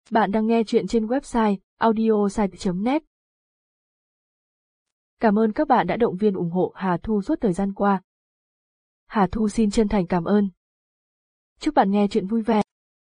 Bạn đang nghe chuyện trên website audiosite.net. Cảm ơn các bạn đã động viên ủng hộ Hà Thu suốt thời gian qua. Hà Thu xin chân thành cảm ơn. Chúc bạn nghe chuyện vui vẻ.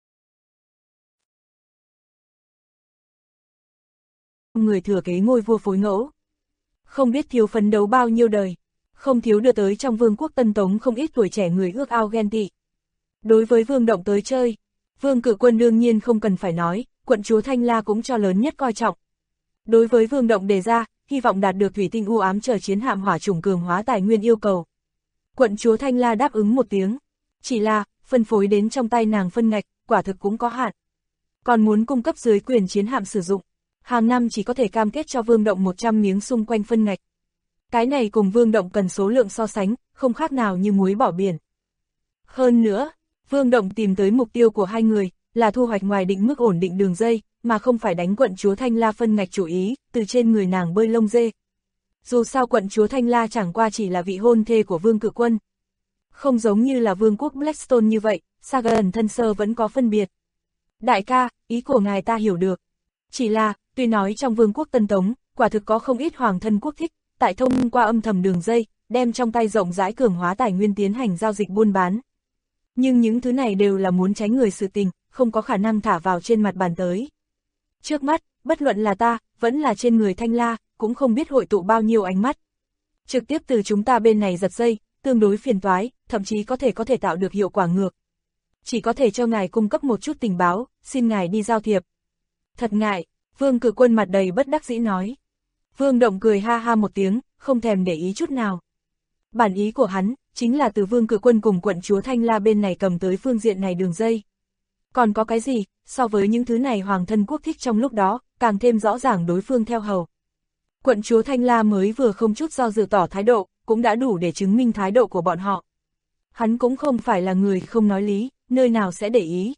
Người thừa kế ngôi vua phối ngẫu. Không biết thiếu phấn đấu bao nhiêu đời, không thiếu đưa tới trong vương quốc Tân Tống không ít tuổi trẻ người ước ao ghen tị. Đối với Vương Động tới chơi, Vương Cự Quân đương nhiên không cần phải nói, quận chúa Thanh La cũng cho lớn nhất coi trọng. Đối với Vương Động đề ra, hy vọng đạt được thủy tinh u ám chờ chiến hạm hỏa chủng cường hóa tài nguyên yêu cầu. Quận chúa Thanh La đáp ứng một tiếng, chỉ là, phân phối đến trong tay nàng phân ngạch, quả thực cũng có hạn. Còn muốn cung cấp dưới quyền chiến hạm sử dụng, hàng năm chỉ có thể cam kết cho Vương Động 100 miếng xung quanh phân ngạch. Cái này cùng Vương Động cần số lượng so sánh, không khác nào như muối bỏ biển. Hơn nữa, Vương Động tìm tới mục tiêu của hai người, là thu hoạch ngoài định mức ổn định đường dây, mà không phải đánh quận chúa Thanh La phân ngạch chủ ý, từ trên người nàng bơi lông dê. Dù sao quận chúa Thanh La chẳng qua chỉ là vị hôn thê của Vương Cự Quân. Không giống như là vương quốc Blackstone như vậy, Sagan thân sơ vẫn có phân biệt. Đại ca, ý của ngài ta hiểu được. Chỉ là, tuy nói trong vương quốc Tân Tống, quả thực có không ít hoàng thân quốc thích, tại thông qua âm thầm đường dây, đem trong tay rộng rãi cường hóa tài nguyên tiến hành giao dịch buôn bán. Nhưng những thứ này đều là muốn tránh người sự tình, không có khả năng thả vào trên mặt bàn tới. Trước mắt, bất luận là ta, vẫn là trên người Thanh La, cũng không biết hội tụ bao nhiêu ánh mắt. Trực tiếp từ chúng ta bên này giật dây, tương đối phiền toái, thậm chí có thể tạo được hiệu quả ngược. Chỉ có thể cho ngài cung cấp một chút tình báo, xin ngài đi giao thiệp. Thật ngại, Vương Cự Quân mặt đầy bất đắc dĩ nói. Vương Động cười ha ha một tiếng, không thèm để ý chút nào. Bản ý của hắn, chính là từ Vương Cự Quân cùng quận chúa Thanh La bên này cầm tới phương diện này đường dây. Còn có cái gì, so với những thứ này hoàng thân quốc thích trong lúc đó, càng thêm rõ ràng đối phương theo hầu. Quận chúa Thanh La mới vừa không chút do dự tỏ thái độ, cũng đã đủ để chứng minh thái độ của bọn họ. Hắn cũng không phải là người không nói lý, nơi nào sẽ để ý.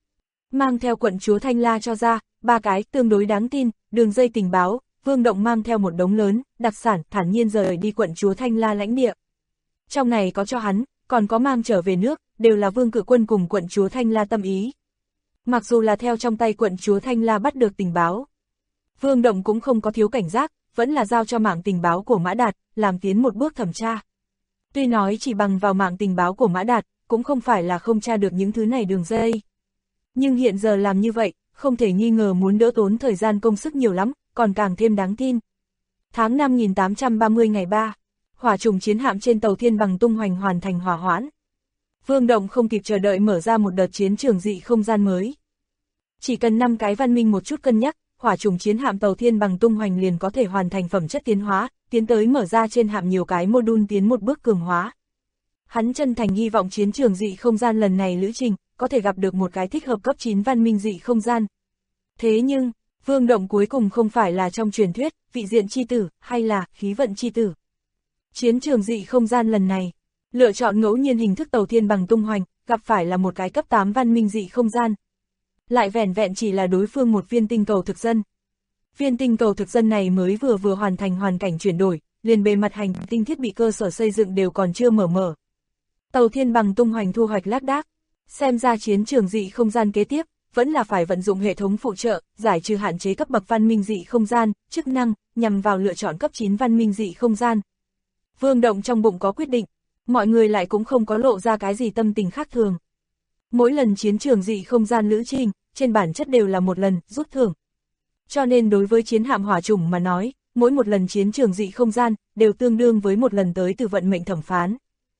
Mang theo quận chúa Thanh La cho ra, 3 cái tương đối đáng tin, đường dây tình báo, Vương Động mang theo một đống lớn, đặc sản, thản nhiên rời đi quận chúa Thanh La lãnh địa. Trong này có cho hắn, còn có mang trở về nước, đều là Vương Cự Quân cùng quận chúa Thanh La tâm ý. Mặc dù là theo trong tay quận chúa Thanh La bắt được tình báo, Vương Động cũng không có thiếu cảnh giác, vẫn là giao cho mạng tình báo của Mã Đạt, làm tiến một bước thẩm tra. Tuy nói chỉ bằng vào mạng tình báo của Mã Đạt, cũng không phải là không tra được những thứ này đường dây. Nhưng hiện giờ làm như vậy, không thể nghi ngờ muốn đỡ tốn thời gian công sức nhiều lắm, còn càng thêm đáng tin. Tháng 5830 ngày 3, hỏa trùng chiến hạm trên tàu Thiên Bằng tung hoành hoàn thành hỏa hoãn. Vương Động không kịp chờ đợi mở ra một đợt chiến trường dị không gian mới. Chỉ cần 5 cái văn minh một chút cân nhắc, hỏa trùng chiến hạm tàu Thiên Bằng tung hoành liền có thể hoàn thành phẩm chất tiến hóa, tiến tới mở ra trên hạm nhiều cái module tiến một bước cường hóa. Hắn chân thành hy vọng chiến trường dị không gian lần này lữ trình, có thể gặp được một cái thích hợp cấp 9 văn minh dị không gian. Thế nhưng, Vương Động cuối cùng không phải là trong truyền thuyết, vị diện chi tử, hay là khí vận chi tử. Chiến trường dị không gian lần này, lựa chọn ngẫu nhiên hình thức tàu Thiên Bằng tung hoành, gặp phải là một cái cấp 8 văn minh dị không gian. Lại vẻn vẹn chỉ là đối phương một viên tinh cầu thực dân. Viên tinh cầu thực dân này mới vừa hoàn thành hoàn cảnh chuyển đổi, liền bề mặt hành tinh thiết bị cơ sở xây dựng đều còn chưa mở. Tàu Thiên Bằng tung hoành thu hoạch lác đác. Xem ra chiến trường dị không gian kế tiếp, vẫn là phải vận dụng hệ thống phụ trợ, giải trừ hạn chế cấp bậc văn minh dị không gian, chức năng, nhằm vào lựa chọn cấp 9 văn minh dị không gian. Vương Động trong bụng có quyết định, mọi người lại cũng không có lộ ra cái gì tâm tình khác thường. Mỗi lần chiến trường dị không gian lữ trình, trên bản chất đều là một lần, rút thưởng. Cho nên đối với chiến hạm hỏa chủng mà nói, mỗi một lần chiến trường dị không gian, đều tương đương với một lần tới từ vận mệnh thẩm phán.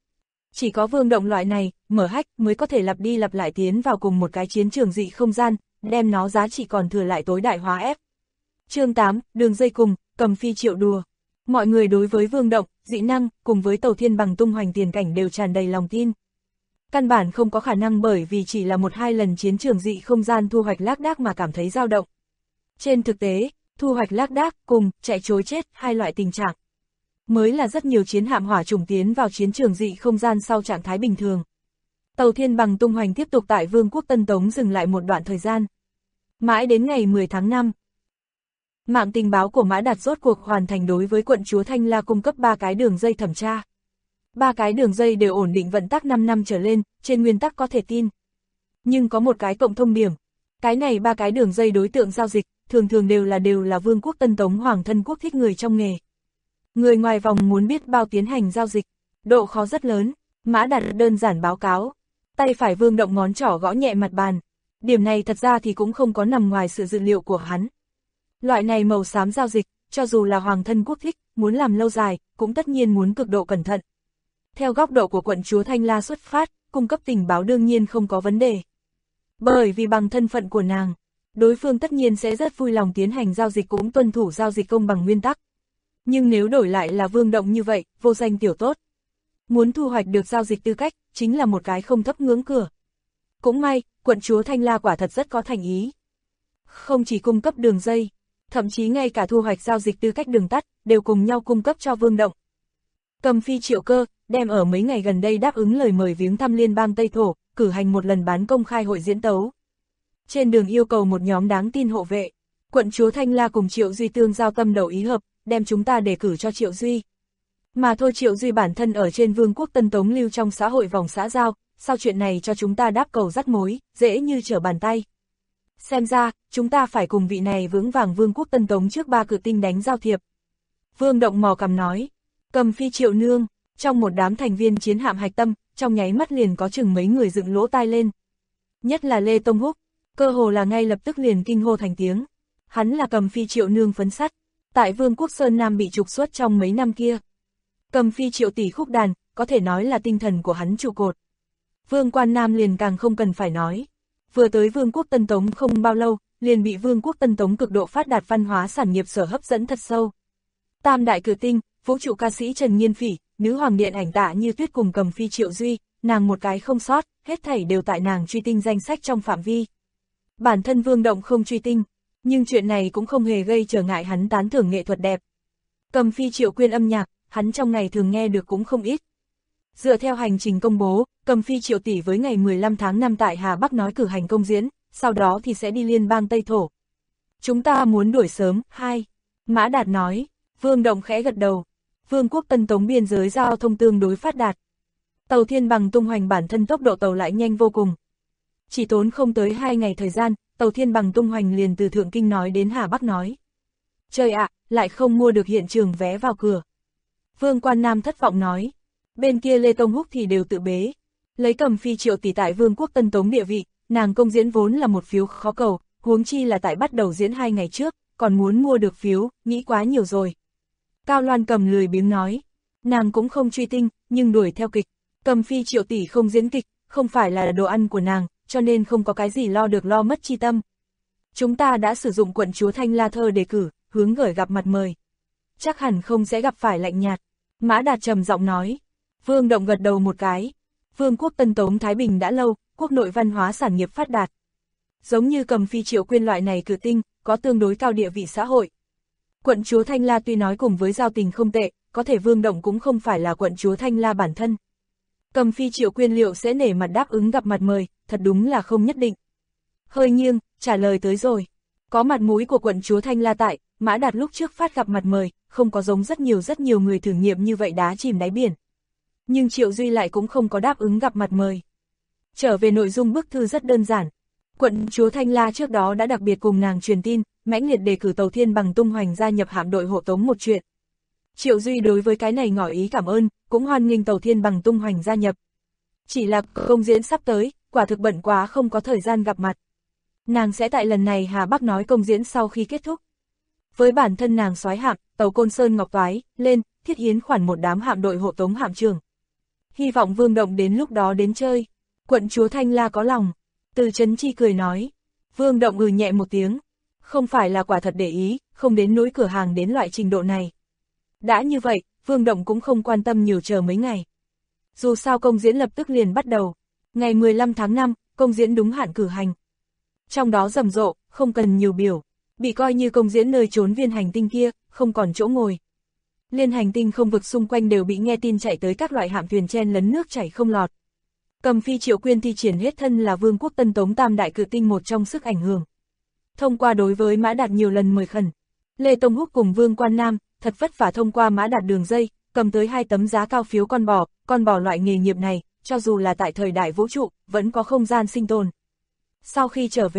Chỉ có Vương Động loại này, mở hách mới có thể lặp đi lặp lại tiến vào cùng một cái chiến trường dị không gian, đem nó giá trị còn thừa lại tối đại hóa ép. Chương 8, đường dây cùng, cầm phi triệu đùa. Mọi người đối với Vương Động, dị năng, cùng với tàu Thiên Bằng tung hoành tiền cảnh đều tràn đầy lòng tin. Căn bản không có khả năng bởi vì chỉ là 1-2 lần chiến trường dị không gian thu hoạch lác đác mà cảm thấy dao động. Trên thực tế, thu hoạch lác đác cùng chạy trối chết hai loại tình trạng mới là rất nhiều chiến hạm hỏa trùng tiến vào chiến trường dị không gian sau trạng thái bình thường. Tàu Thiên Bằng tung hoành tiếp tục tại Vương quốc Tân Tống dừng lại một đoạn thời gian. Mãi đến ngày 10 tháng 5, mạng tình báo của Mã Đạt rốt cuộc hoàn thành đối với quận chúa Thanh La cung cấp 3 cái đường dây thẩm tra. 3 cái đường dây đều ổn định vận tắc 5 năm trở lên, trên nguyên tắc có thể tin. Nhưng có một cái cộng thông điểm, Cái này ba cái đường dây đối tượng giao dịch, thường thường đều là Vương quốc Tân Tống Hoàng thân quốc thích người trong nghề. Người ngoài vòng muốn biết bao tiến hành giao dịch, độ khó rất lớn. Mã Đạt đơn giản báo cáo, tay phải Vương Động ngón trỏ gõ nhẹ mặt bàn. Điểm này thật ra thì cũng không có nằm ngoài sự dự liệu của hắn. Loại này màu xám giao dịch, cho dù là hoàng thân quốc thích, muốn làm lâu dài, cũng tất nhiên muốn cực độ cẩn thận. Theo góc độ của quận chúa Thanh La xuất phát, cung cấp tình báo đương nhiên không có vấn đề. Bởi vì bằng thân phận của nàng, đối phương tất nhiên sẽ rất vui lòng tiến hành giao dịch, cũng tuân thủ giao dịch công bằng nguyên tắc. Nhưng nếu đổi lại là Vương Động như vậy, vô danh tiểu tốt, muốn thu hoạch được giao dịch tư cách, chính là một cái không thấp ngưỡng cửa. Cũng may, quận chúa Thanh La quả thật rất có thành ý. Không chỉ cung cấp đường dây, thậm chí ngay cả thu hoạch giao dịch tư cách đường tắt, đều cùng nhau cung cấp cho Vương Động. Cầm Phi Triệu Cơ, đem ở mấy ngày gần đây đáp ứng lời mời viếng thăm liên bang Tây Thổ, cử hành một lần bán công khai hội diễn tấu. Trên đường yêu cầu một nhóm đáng tin hộ vệ, quận chúa Thanh La cùng Triệu Duy tương giao tâm đầu ý hợp, đem chúng ta đề cử cho Triệu Duy. Mà thôi Triệu Duy bản thân ở trên Vương quốc Tân Tống lưu trong xã hội vòng xã giao, sau chuyện này cho chúng ta đáp cầu dắt mối, dễ như trở bàn tay. Xem ra, chúng ta phải cùng vị này vững vàng Vương quốc Tân Tống trước ba cự tinh đánh giao thiệp. Vương Động mò cằm nói, Cầm Phi Triệu nương, trong một đám thành viên chiến hạm hạch tâm, trong nháy mắt liền có chừng mấy người dựng lỗ tai lên. Nhất là Lê Tông Húc, cơ hồ là ngay lập tức liền kinh hô thành tiếng. Hắn là Cầm Phi Triệu nương phấn sắt, tại Vương quốc Sơn Nam bị trục xuất trong mấy năm kia. Cầm Phi Triệu tỷ khúc đàn, có thể nói là tinh thần của hắn trụ cột. Vương Quan Nam liền càng không cần phải nói. Vừa tới Vương quốc Tân Tống không bao lâu, liền bị Vương quốc Tân Tống cực độ phát đạt văn hóa sản nghiệp sở hấp dẫn thật sâu. Tam đại cử tinh, vũ trụ ca sĩ Trần Nghiên Phỉ, nữ hoàng điện ảnh Tạ Như Tuyết cùng Cầm Phi Triệu Duy, nàng một cái không sót, hết thảy đều tại nàng truy tinh danh sách trong phạm vi. Bản thân Vương Động không truy tinh, nhưng chuyện này cũng không hề gây trở ngại hắn tán thưởng nghệ thuật đẹp. Cầm Phi Triệu Quyên âm nhạc, hắn trong ngày thường nghe được cũng không ít. Dựa theo hành trình công bố, Cầm Phi Triệu tỷ với ngày 15 tháng 5 tại Hà Bắc nói cử hành công diễn, sau đó thì sẽ đi liên bang Tây Thổ. Chúng ta muốn đuổi sớm, 2. Mã Đạt nói, Vương Động khẽ gật đầu. Vương quốc Tân Tống biên giới giao thông tương đối phát đạt. Tàu Thiên Bằng tung hoành bản thân tốc độ tàu lại nhanh vô cùng. Chỉ tốn không tới 2 ngày thời gian, tàu Thiên Bằng tung hoành liền từ Thượng Kinh nói đến Hà Bắc nói. Trời ạ, lại không mua được hiện trường vé vào cửa. Vương Quan Nam thất vọng nói. Bên kia Lê Tông Húc thì đều tự bế. Lấy Cầm Phi Triệu tỷ tại Vương quốc Tân Tống địa vị, nàng công diễn vốn là một phiếu khó cầu, huống chi là tại bắt đầu diễn 2 ngày trước, còn muốn mua được phiếu, nghĩ quá nhiều rồi. Cao Loan Cầm lười biếng nói, nàng cũng không truy tinh, nhưng đuổi theo kịch. Cầm Phi Triệu tỷ không diễn kịch, không phải là đồ ăn của nàng, cho nên không có cái gì lo được lo mất chi tâm. Chúng ta đã sử dụng quận chúa Thanh La thơ đề cử, hướng gửi gặp mặt mời. Chắc hẳn không sẽ gặp phải lạnh nhạt. Mã Đạt trầm giọng nói. Vương Động gật đầu một cái. Vương quốc Tân Tống Thái Bình đã lâu, quốc nội văn hóa sản nghiệp phát đạt. Giống như Cầm Phi Triệu Quyên loại này cử tinh, có tương đối cao địa vị xã hội. Quận chúa Thanh La tuy nói cùng với giao tình không tệ, có thể Vương Động cũng không phải là quận chúa Thanh La bản thân. Cầm Phi Triệu Quyên liệu sẽ nể mặt đáp ứng gặp mặt mời, thật đúng là không nhất định. Hơi nghiêng, trả lời tới rồi. Có mặt mũi của quận chúa Thanh La tại, Mã Đạt lúc trước phát gặp mặt mời, không có giống rất nhiều người thử nghiệm như vậy đá chìm đáy biển. Nhưng Triệu Duy lại cũng không có đáp ứng gặp mặt mời. Trở về nội dung bức thư rất đơn giản. Quận chúa Thanh La trước đó đã đặc biệt cùng nàng truyền tin, mãnh liệt đề cử tàu Thiên Bằng tung hoành gia nhập hạm đội hộ tống một chuyện. Triệu Duy đối với cái này ngỏ ý cảm ơn, cũng hoan nghênh tàu Thiên Bằng tung hoành gia nhập. Chỉ là công diễn sắp tới, quả thực bận quá không có thời gian gặp mặt. Nàng sẽ tại lần này Hà Bắc nói công diễn sau khi kết thúc. Với bản thân nàng soái hạm, tàu Côn Sơn Ngọc Toái, lên, thiết hiến khoản một đám hạm đội hộ tống hạm trưởng. Hy vọng Vương Động đến lúc đó đến chơi. Quận chúa Thanh La có lòng. Từ Trấn Chi cười nói. Vương Động nhẹ một tiếng. Không phải là quả thật để ý, không đến nỗi cửa hàng đến loại trình độ này. Đã như vậy, Vương Động cũng không quan tâm nhiều chờ mấy ngày. Dù sao công diễn lập tức liền bắt đầu. Ngày 15 tháng 5, công diễn đúng hạn cử hành. Trong đó rầm rộ, không cần nhiều biểu. Bị coi như công diễn nơi trốn viên hành tinh kia, không còn chỗ ngồi. Liên hành tinh không vực xung quanh đều bị nghe tin chạy tới các loại hạm thuyền chen lấn nước chảy không lọt. Cầm Phi Triệu Quyên thi triển hết thân là Vương quốc Tân Tống tam đại cự tinh một trong sức ảnh hưởng. Thông qua đối với Mã Đạt nhiều lần mời khẩn, Lê Tông Húc cùng Vương Quan Nam, thật vất vả thông qua Mã Đạt đường dây, cầm tới 2 tấm giá cao phiếu con bò loại nghề nghiệp này, cho dù là tại thời đại vũ trụ, vẫn có không gian sinh tồn. Sau khi trở về,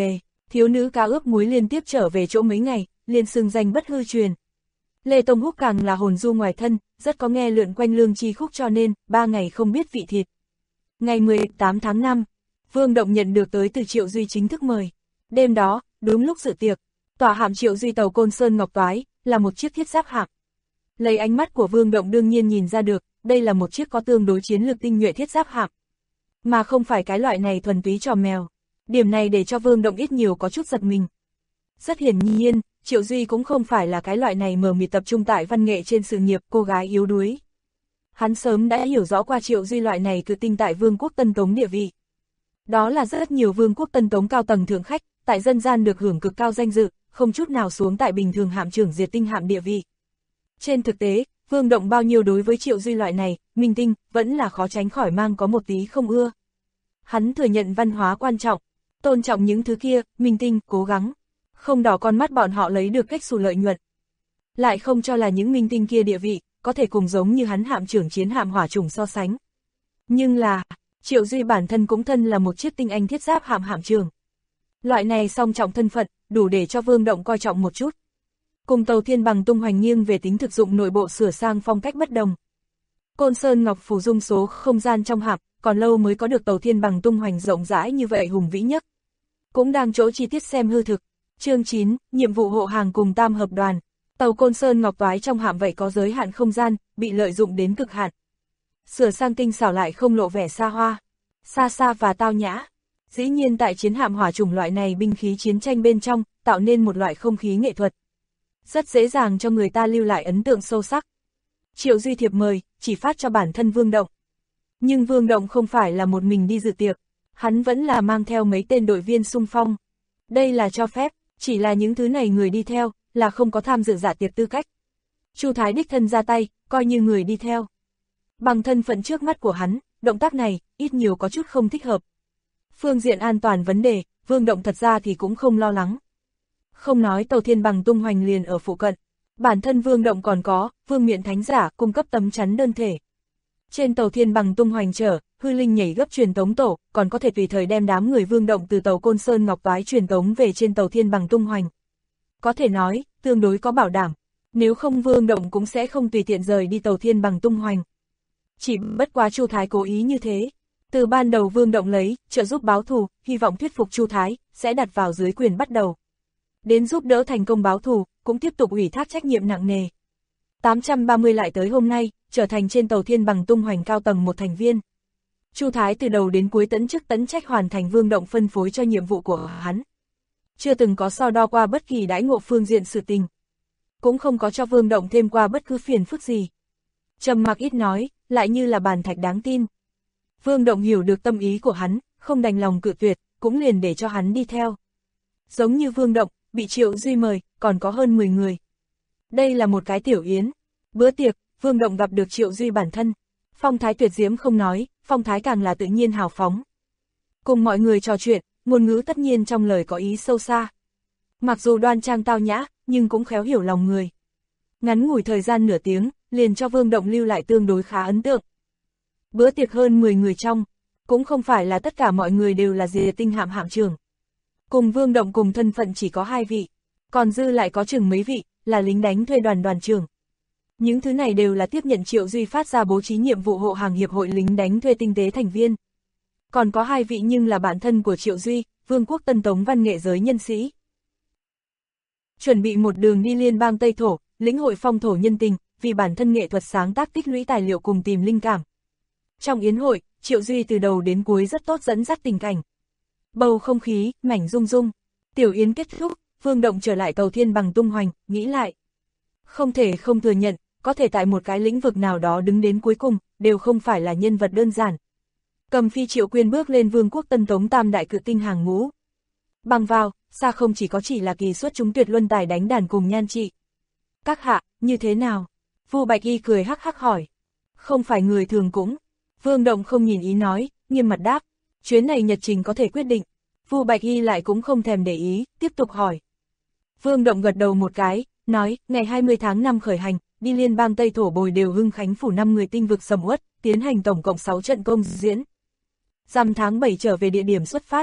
Thiếu nữ cá ướp muối liên tiếp trở về chỗ mấy ngày, liền xưng danh bất hư truyền. Lê Tông Húc càng là hồn du ngoài thân, rất có nghe lượn quanh lương chi khúc cho nên, 3 ngày không biết vị thịt. Ngày 18 tháng 5, Vương Động nhận được tới từ Triệu Duy chính thức mời. Đêm đó, đúng lúc dự tiệc, tòa hạm Triệu Duy tàu Côn Sơn Ngọc Toái, là một chiếc thiết giáp hạm. Lấy ánh mắt của Vương Động đương nhiên nhìn ra được, đây là một chiếc có tương đối chiến lược tinh nhuệ thiết giáp hạm. Mà không phải cái loại này thuần túy trò mèo. Điểm này để cho Vương Động ít nhiều có chút giật mình. Rất hiển nhiên, Triệu Duy cũng không phải là cái loại này mờ mịt tập trung tại văn nghệ trên sự nghiệp cô gái yếu đuối. Hắn sớm đã hiểu rõ qua Triệu Duy loại này cự tinh tại Vương quốc Tân Tống địa vị. Đó là rất nhiều Vương quốc Tân Tống cao tầng thượng khách, tại dân gian được hưởng cực cao danh dự, không chút nào xuống tại bình thường hạm trưởng diệt tinh hạm địa vị. Trên thực tế, Vương Động bao nhiêu đối với Triệu Duy loại này, minh tinh, vẫn là khó tránh khỏi mang có một tí không ưa. Hắn thừa nhận văn hóa quan trọng, tôn trọng những thứ kia, minh tinh, cố gắng, không đỏ con mắt bọn họ lấy được cách xù lợi nhuận. Lại không cho là những minh tinh kia địa vị, có thể cùng giống như hắn hạm trưởng chiến hạm hỏa chủng so sánh. Nhưng là, Triệu Duy bản thân cũng thân là một chiếc tinh anh thiết giáp hạm hạm trưởng. Loại này song trọng thân phận, đủ để cho Vương Động coi trọng một chút. Cùng tàu Thiên Bằng tung hoành nghiêng về tính thực dụng nội bộ sửa sang phong cách bất đồng. Côn Sơn Ngọc phủ dung số không gian trong hạm, còn lâu mới có được tàu Thiên Bằng tung hoành rộng rãi như vậy hùng vĩ nhất. Cũng đang chỗ chi tiết xem hư thực. Chương 9, nhiệm vụ hộ hàng cùng tam hợp đoàn. Tàu Côn Sơn Ngọc Toái trong hạm vậy có giới hạn không gian, bị lợi dụng đến cực hạn. Sửa sang tinh xảo lại không lộ vẻ xa hoa, xa xa và tao nhã. Dĩ nhiên tại chiến hạm hỏa chủng loại này binh khí chiến tranh bên trong, tạo nên một loại không khí nghệ thuật. Rất dễ dàng cho người ta lưu lại ấn tượng sâu sắc. Triệu Duy thiệp mời, chỉ phát cho bản thân Vương Động. Nhưng Vương Động không phải là một mình đi dự tiệc, hắn vẫn là mang theo mấy tên đội viên xung phong. Đây là cho phép, chỉ là những thứ này người đi theo, là không có tham dự dạ tiệc tư cách. Chu Thái đích thân ra tay, coi như người đi theo. Bằng thân phận trước mắt của hắn, động tác này, ít nhiều có chút không thích hợp. Phương diện an toàn vấn đề, Vương Động thật ra thì cũng không lo lắng. Không nói tàu Thiên Bằng tung hoành liền ở phụ cận, bản thân Vương Động còn có, Vương Miện Thánh Giả cung cấp tấm chắn đơn thể. Trên tàu Thiên Bằng tung hoành chở, hư linh nhảy gấp truyền tống tổ, còn có thể tùy thời đem đám người Vương Động từ tàu Côn Sơn Ngọc Toái truyền tống về trên tàu Thiên Bằng tung hoành. Có thể nói, tương đối có bảo đảm, nếu không Vương Động cũng sẽ không tùy tiện rời đi tàu Thiên Bằng tung hoành. Chỉ bất quá Chu Thái cố ý như thế. Từ ban đầu Vương Động lấy, trợ giúp báo thù, hy vọng thuyết phục Chu Thái, sẽ đặt vào dưới quyền bắt đầu. Đến giúp đỡ thành công báo thù, cũng tiếp tục ủy thác trách nhiệm nặng nề. 830 lại tới hôm nay, trở thành trên tàu Thiên Bằng tung hoành cao tầng một thành viên. Chu Thái từ đầu đến cuối tấn chức tấn trách hoàn thành Vương Động phân phối cho nhiệm vụ của hắn. Chưa từng có so đo qua bất kỳ đãi ngộ phương diện sự tình. Cũng không có cho Vương Động thêm qua bất cứ phiền phức gì. Trầm mặc ít nói, lại như là bàn thạch đáng tin. Vương Động hiểu được tâm ý của hắn, không đành lòng cự tuyệt, cũng liền để cho hắn đi theo. Giống như Vương Động, bị Triệu Duy mời, còn có hơn 10 người. Đây là một cái tiểu yến. Bữa tiệc, Vương Động gặp được Triệu Duy bản thân. Phong thái tuyệt diễm không nói, phong thái càng là tự nhiên hào phóng. Cùng mọi người trò chuyện, ngôn ngữ tất nhiên trong lời có ý sâu xa. Mặc dù đoan trang tao nhã, nhưng cũng khéo hiểu lòng người. Ngắn ngủi thời gian nửa tiếng, liền cho Vương Động lưu lại tương đối khá ấn tượng. Bữa tiệc hơn 10 người trong, cũng không phải là tất cả mọi người đều là diệt tinh hạm hạm trưởng. Cùng Vương Động cùng thân phận chỉ có 2 vị, còn dư lại có chừng mấy vị, là lính đánh thuê đoàn đoàn trưởng. Những thứ này đều là tiếp nhận Triệu Duy phát ra bố trí nhiệm vụ hộ hàng hiệp hội lính đánh thuê tinh tế thành viên. Còn có 2 vị nhưng là bạn thân của Triệu Duy, Vương quốc Tân Tống văn nghệ giới nhân sĩ. Chuẩn bị một đường đi liên bang Tây Thổ, lĩnh hội phong thổ nhân tình, vì bản thân nghệ thuật sáng tác tích lũy tài liệu cùng tìm linh cảm. Trong yến hội, Triệu Duy từ đầu đến cuối rất tốt dẫn dắt tình cảnh. Bầu không khí, mảnh rung rung. Tiểu yến kết thúc, Vương Động trở lại tàu Thiên Bằng tung hoành, nghĩ lại. Không thể không thừa nhận, có thể tại một cái lĩnh vực nào đó đứng đến cuối cùng, đều không phải là nhân vật đơn giản. Cầm phi Triệu Quyên bước lên Vương quốc Tân Tống tam đại cự tinh hàng ngũ. Bằng vào, xa không chỉ là kỳ xuất chúng tuyệt luân tài đánh đàn cùng nhan trị. Các hạ, như thế nào? Vu Bạch Y cười hắc hắc hỏi. Không phải người thường cũng. Vương Động không nhìn ý nói, nghiêm mặt đáp. Chuyến này nhật trình có thể quyết định. Vu Bạch Y lại cũng không thèm để ý, tiếp tục hỏi. Vương Động gật đầu một cái, nói, ngày 20 tháng 5 khởi hành, đi liên bang Tây Thổ bồi đều Hưng Khánh phủ 5 người tinh vực sầm uất, tiến hành tổng cộng 6 trận công diễn. Rằm tháng 7 trở về địa điểm xuất phát,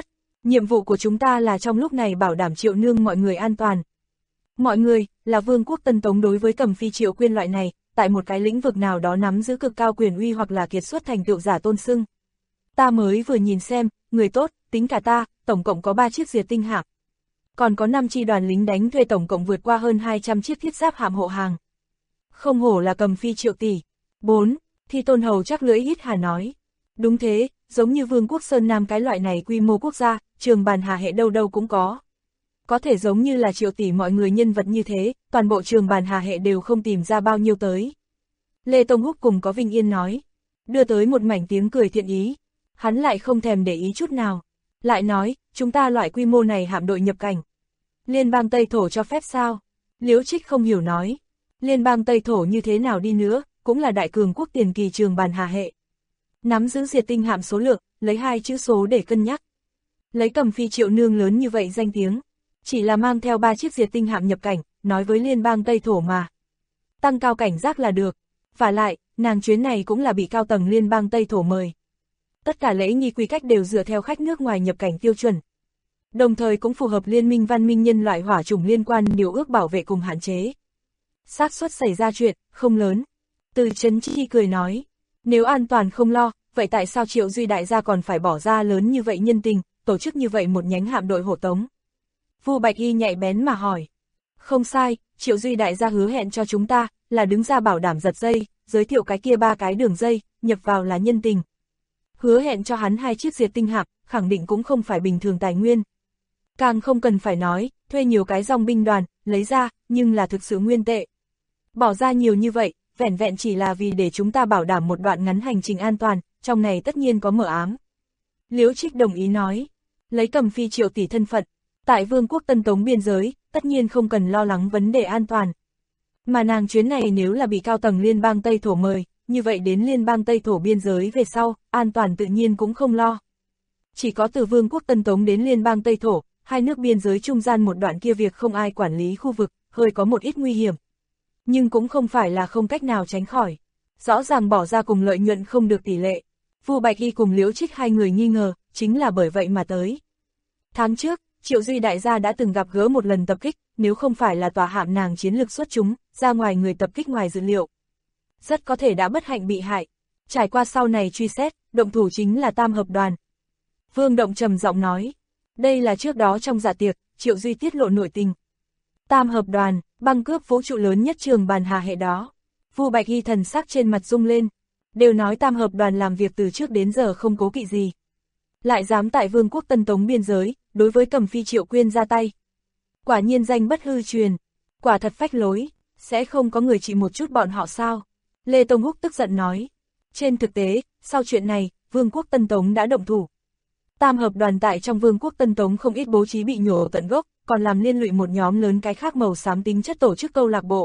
Nhiệm vụ của chúng ta là trong lúc này bảo đảm Triệu nương mọi người an toàn. Mọi người, là vương quốc Tân Tống đối với Cầm Phi Triệu Quyên loại này, tại một cái lĩnh vực nào đó nắm giữ cực cao quyền uy hoặc là kiệt xuất thành tựu giả tôn xưng. Ta mới vừa nhìn xem, người tốt, tính cả ta, tổng cộng có 3 chiếc diệt tinh hạm. Còn có 5 chi đoàn lính đánh thuê tổng cộng vượt qua hơn 200 chiếc thiết giáp hạm hộ hàng. Không hổ là Cầm Phi Triệu tỷ. 4. Thi Tôn Hầu chắc lưỡi hít hà nói. Đúng thế, giống như Vương quốc Sơn Nam cái loại này quy mô quốc gia, Trường Bàn Hà Hệ đâu đâu cũng có. Có thể giống như là Triệu tỷ mọi người nhân vật như thế, toàn bộ Trường Bàn Hà Hệ đều không tìm ra bao nhiêu tới. Lê Tông Húc cùng có Vinh Yên nói. Đưa tới một mảnh tiếng cười thiện ý. Hắn lại không thèm để ý chút nào. Lại nói, chúng ta loại quy mô này hạm đội nhập cảnh. Liên bang Tây Thổ cho phép sao? Liễu Trích không hiểu nói. Liên bang Tây Thổ như thế nào đi nữa, cũng là đại cường quốc tiền kỳ Trường Bàn Hà Hệ. Nắm giữ diệt tinh hạm số lượng, lấy 2 chữ số để cân nhắc. Lấy Cầm Phi Triệu nương lớn như vậy danh tiếng, chỉ là mang theo 3 chiếc diệt tinh hạm nhập cảnh, nói với liên bang Tây Thổ mà. Tăng cao cảnh giác là được. Và lại, nàng chuyến này cũng là bị cao tầng liên bang Tây Thổ mời. Tất cả lễ nghi quy cách đều dựa theo khách nước ngoài nhập cảnh tiêu chuẩn. Đồng thời cũng phù hợp Liên minh văn minh nhân loại hỏa chủng liên quan điều ước bảo vệ cùng hạn chế. Xác suất xảy ra chuyện, không lớn. Từ Trấn Chi cười nói, nếu an toàn không lo, vậy tại sao Triệu Duy đại gia còn phải bỏ ra lớn như vậy nhân tình, tổ chức như vậy một nhánh hạm đội hộ tống? Vu Bạch Y nhạy bén mà hỏi. Không sai, Triệu Duy đại gia hứa hẹn cho chúng ta, là đứng ra bảo đảm giật dây, giới thiệu cái kia 3 cái đường dây, nhập vào là nhân tình. Hứa hẹn cho hắn 2 chiếc diệt tinh hạm, khẳng định cũng không phải bình thường tài nguyên. Càng không cần phải nói, thuê nhiều cái dòng binh đoàn, lấy ra, nhưng là thực sự nguyên tệ. Bỏ ra nhiều như vậy, vẻn vẹn chỉ là vì để chúng ta bảo đảm một đoạn ngắn hành trình an toàn, trong này tất nhiên có mờ ám. Liễu Trích đồng ý nói, lấy Cầm Phi Triệu tỷ thân phận, tại Vương quốc Tân Tống biên giới, tất nhiên không cần lo lắng vấn đề an toàn. Mà nàng chuyến này nếu là bị cao tầng liên bang Tây Thổ mời, như vậy đến liên bang Tây Thổ biên giới về sau, an toàn tự nhiên cũng không lo. Chỉ có từ Vương quốc Tân Tống đến liên bang Tây Thổ, hai nước biên giới trung gian một đoạn kia việc không ai quản lý khu vực, hơi có một ít nguy hiểm. Nhưng cũng không phải là không cách nào tránh khỏi. Rõ ràng bỏ ra cùng lợi nhuận không được tỷ lệ. Vu Bạch Y cùng Liễu Trích hai người nghi ngờ, chính là bởi vậy mà tới. Tháng trước, Triệu Duy đại gia đã từng gặp gỡ một lần tập kích, nếu không phải là tòa hạm nàng chiến lược xuất chúng, ra ngoài người tập kích ngoài dự liệu. Rất có thể đã bất hạnh bị hại. Trải qua sau này truy xét, động thủ chính là Tam Hợp Đoàn. Vương Động trầm giọng nói, đây là trước đó trong dạ tiệc, Triệu Duy tiết lộ nội tình. Tam Hợp Đoàn, băng cướp vũ trụ lớn nhất Trường Bàn Hà Hệ đó. Vu Bạch Y thần sắc trên mặt rung lên, đều nói Tam Hợp Đoàn làm việc từ trước đến giờ không cố kỵ gì. Lại dám tại Vương quốc Tân Tống biên giới, đối với Cầm Phi Triệu Quyên ra tay. Quả nhiên danh bất hư truyền, quả thật phách lối, sẽ không có người trị một chút bọn họ sao? Lê Tông Húc tức giận nói. Trên thực tế, sau chuyện này, Vương quốc Tân Tống đã động thủ. Tam Hợp Đoàn tại trong Vương quốc Tân Tống không ít bố trí bị nhổ tận gốc, còn làm liên lụy một nhóm lớn cái khác màu xám tính chất tổ chức câu lạc bộ.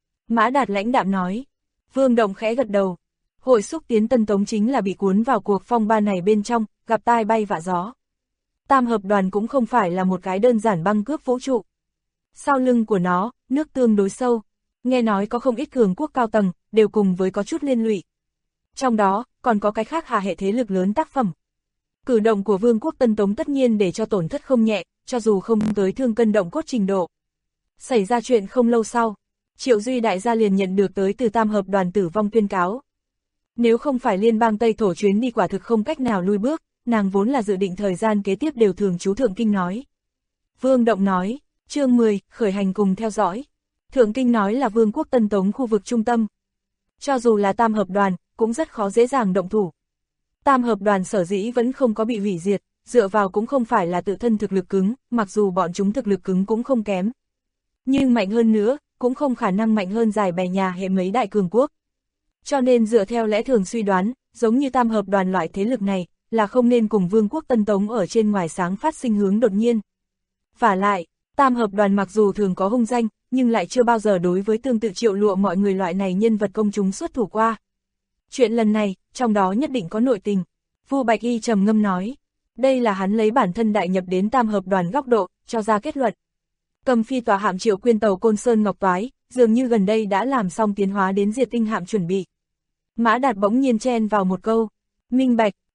Mã Đạt lãnh đạm nói. Vương Động khẽ gật đầu. Hội xúc tiến Tân Tống chính là bị cuốn vào cuộc phong ba này bên trong, gặp tai bay vạ gió. Tam Hợp Đoàn cũng không phải là một cái đơn giản băng cướp vũ trụ. Sau lưng của nó, nước tương đối sâu. Nghe nói có không ít cường quốc cao tầng, đều cùng với có chút liên lụy. Trong đó, còn có cái khác hà hệ thế lực lớn tác phẩm. Cử động của Vương quốc Tân Tống tất nhiên để cho tổn thất không nhẹ, cho dù không tới thương cân động cốt trình độ. Xảy ra chuyện không lâu sau, Triệu Duy đại gia liền nhận được tới từ Tam Hợp Đoàn tử vong tuyên cáo. Nếu không phải liên bang Tây Thổ chuyến đi quả thực không cách nào lui bước, nàng vốn là dự định thời gian kế tiếp đều thường trú Thượng Kinh nói. Vương Động nói, chương 10, khởi hành cùng theo dõi. Thượng Kinh nói là Vương quốc Tân Tống khu vực trung tâm. Cho dù là Tam Hợp Đoàn, cũng rất khó dễ dàng động thủ. Tam Hợp Đoàn sở dĩ vẫn không có bị hủy diệt, dựa vào cũng không phải là tự thân thực lực cứng, mặc dù bọn chúng thực lực cứng cũng không kém. Nhưng mạnh hơn nữa, cũng không khả năng mạnh hơn giải bè nhà hệ mấy đại cường quốc. Cho nên dựa theo lẽ thường suy đoán, giống như Tam Hợp Đoàn loại thế lực này, là không nên cùng Vương quốc Tân Tống ở trên ngoài sáng phát sinh hướng đột nhiên. Vả lại, Tam Hợp Đoàn mặc dù thường có hung danh, nhưng lại chưa bao giờ đối với tương tự Triệu Lụa mọi người loại này nhân vật công chúng xuất thủ qua. Chuyện lần này, trong đó nhất định có nội tình. Vu Bạch Y trầm ngâm nói. Đây là hắn lấy bản thân đại nhập đến Tam Hợp Đoàn góc độ, cho ra kết luận. Cầm Phi tòa hạm Triệu Quyên tàu Côn Sơn Ngọc Toái, dường như gần đây đã làm xong tiến hóa đến diệt tinh hạm chuẩn bị. Mã Đạt bỗng nhiên chen vào một câu. Minh bạch,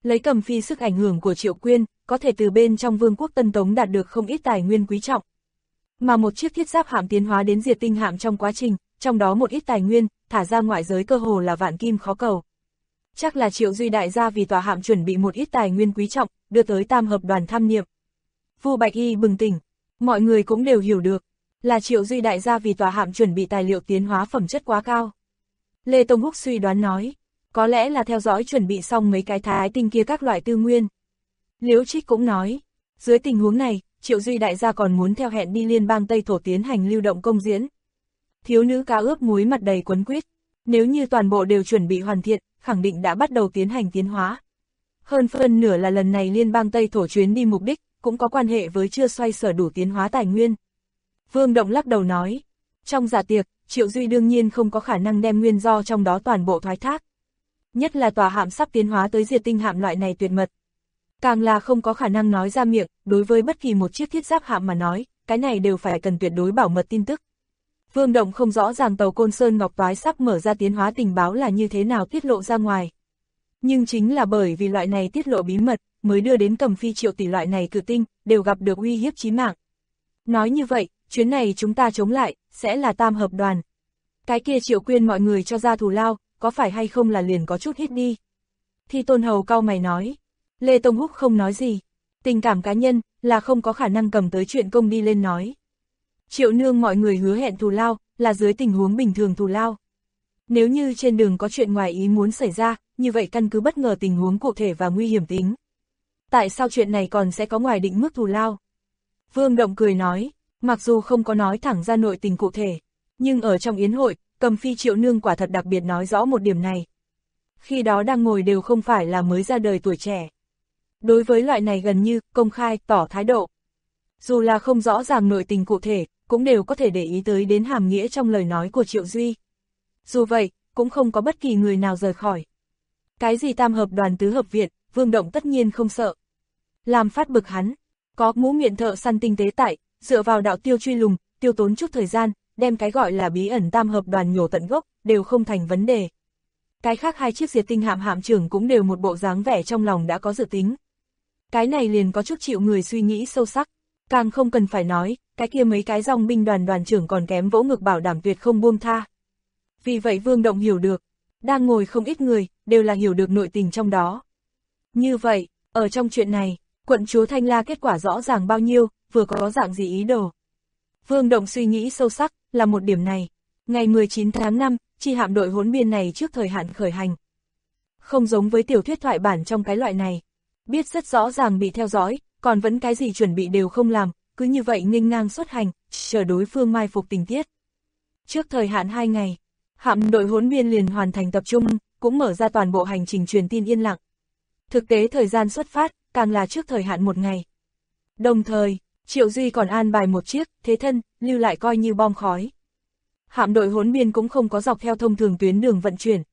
Lấy Cầm Phi sức ảnh hưởng của Triệu Quyên, có thể từ bên trong Vương quốc Tân Tống đạt được không ít tài nguyên quý trọng. Mà một chiếc thiết giáp hạm tiến hóa đến diệt tinh hạm trong quá trình, trong đó một ít tài nguyên, thả ra ngoại giới cơ hồ là vạn kim khó cầu. Chắc là Triệu Duy đại gia vì tòa hạm chuẩn bị một ít tài nguyên quý trọng, đưa tới Tam Hợp Đoàn thăm nghiệm. Vu Bạch Y bừng tỉnh, mọi người cũng đều hiểu được, là Triệu Duy đại gia vì tòa hạm chuẩn bị tài liệu tiến hóa phẩm chất quá cao. Lê Tông Húc suy đoán nói, có lẽ là theo dõi chuẩn bị xong mấy cái thái tinh kia các loại tư nguyên. Liễu Trích cũng nói, dưới tình huống này, Triệu Duy đại gia còn muốn theo hẹn đi liên bang Tây Thổ tiến hành lưu động công diễn. Thiếu nữ cá ướp muối mặt đầy quấn quýt, nếu như toàn bộ đều chuẩn bị hoàn thiện, khẳng định đã bắt đầu tiến hành tiến hóa. Hơn phân nửa là lần này liên bang Tây Thổ chuyến đi mục đích, cũng có quan hệ với chưa xoay sở đủ tiến hóa tài nguyên. Vương Động lắc đầu nói, trong dạ tiệc, Triệu Duy đương nhiên không có khả năng đem nguyên do trong đó toàn bộ thoái thác. Nhất là tòa hạm sắp tiến hóa tới diệt tinh hạm loại này tuyệt mật. Càng là không có khả năng nói ra miệng, đối với bất kỳ một chiếc thiết giáp hạm mà nói, cái này đều phải cần tuyệt đối bảo mật tin tức. Vương Động không rõ ràng tàu Côn Sơn Ngọc Toái sắp mở ra tiến hóa tình báo là như thế nào tiết lộ ra ngoài. Nhưng chính là bởi vì loại này tiết lộ bí mật, mới đưa đến Cầm Phi Triệu tỷ loại này cự tinh, đều gặp được uy hiếp chí mạng. Nói như vậy, chuyến này chúng ta chống lại, sẽ là Tam Hợp Đoàn. Cái kia Triệu Quyên mọi người cho ra thù lao, có phải hay không là liền có chút hít đi. Thi Tôn Hầu cau mày nói. Lê Tông Húc không nói gì. Tình cảm cá nhân, là không có khả năng cầm tới chuyện công đi lên nói. Triệu nương mọi người hứa hẹn thù lao, là dưới tình huống bình thường thù lao. Nếu như trên đường có chuyện ngoài ý muốn xảy ra, như vậy căn cứ bất ngờ tình huống cụ thể và nguy hiểm tính. Tại sao chuyện này còn sẽ có ngoài định mức thù lao? Vương Động cười nói, mặc dù không có nói thẳng ra nội tình cụ thể, nhưng ở trong yến hội, Cầm Phi Triệu nương quả thật đặc biệt nói rõ một điểm này. Khi đó đang ngồi đều không phải là mới ra đời tuổi trẻ. Đối với loại này gần như công khai tỏ thái độ. Dù là không rõ ràng nội tình cụ thể, cũng đều có thể để ý tới đến hàm nghĩa trong lời nói của Triệu Duy. Dù vậy, cũng không có bất kỳ người nào rời khỏi. Cái gì Tam Hợp Đoàn tứ hợp viện, Vương Động tất nhiên không sợ. Làm phát bực hắn, có mũ miệng thợ săn tinh tế tại, dựa vào đạo tiêu truy lùng, tiêu tốn chút thời gian, đem cái gọi là bí ẩn Tam Hợp Đoàn nhổ tận gốc, đều không thành vấn đề. Cái khác hai chiếc diệt tinh hạm hạm trưởng cũng đều một bộ dáng vẻ trong lòng đã có dự tính. Cái này liền có chút chịu người suy nghĩ sâu sắc, càng không cần phải nói, cái kia mấy cái dòng binh đoàn đoàn trưởng còn kém vỗ ngực bảo đảm tuyệt không buông tha. Vì vậy Vương Động hiểu được, đang ngồi không ít người, đều là hiểu được nội tình trong đó. Như vậy, ở trong chuyện này, quận chúa Thanh La kết quả rõ ràng bao nhiêu, vừa có dạng gì ý đồ. Vương Động suy nghĩ sâu sắc, là một điểm này. Ngày 19 tháng 5, chi hạm đội hỗn biên này trước thời hạn khởi hành. Không giống với tiểu thuyết thoại bản trong cái loại này. Biết rất rõ ràng bị theo dõi, còn vẫn cái gì chuẩn bị đều không làm, cứ như vậy nghênh ngang xuất hành, chờ đối phương mai phục tình tiết. Trước thời hạn 2 ngày, hạm đội hỗn biên liền hoàn thành tập trung, cũng mở ra toàn bộ hành trình truyền tin yên lặng. Thực tế thời gian xuất phát, càng là trước thời hạn 1 ngày. Đồng thời, Triệu Duy còn an bài một chiếc, thế thân, lưu lại coi như bom khói. Hạm đội hỗn biên cũng không có dọc theo thông thường tuyến đường vận chuyển,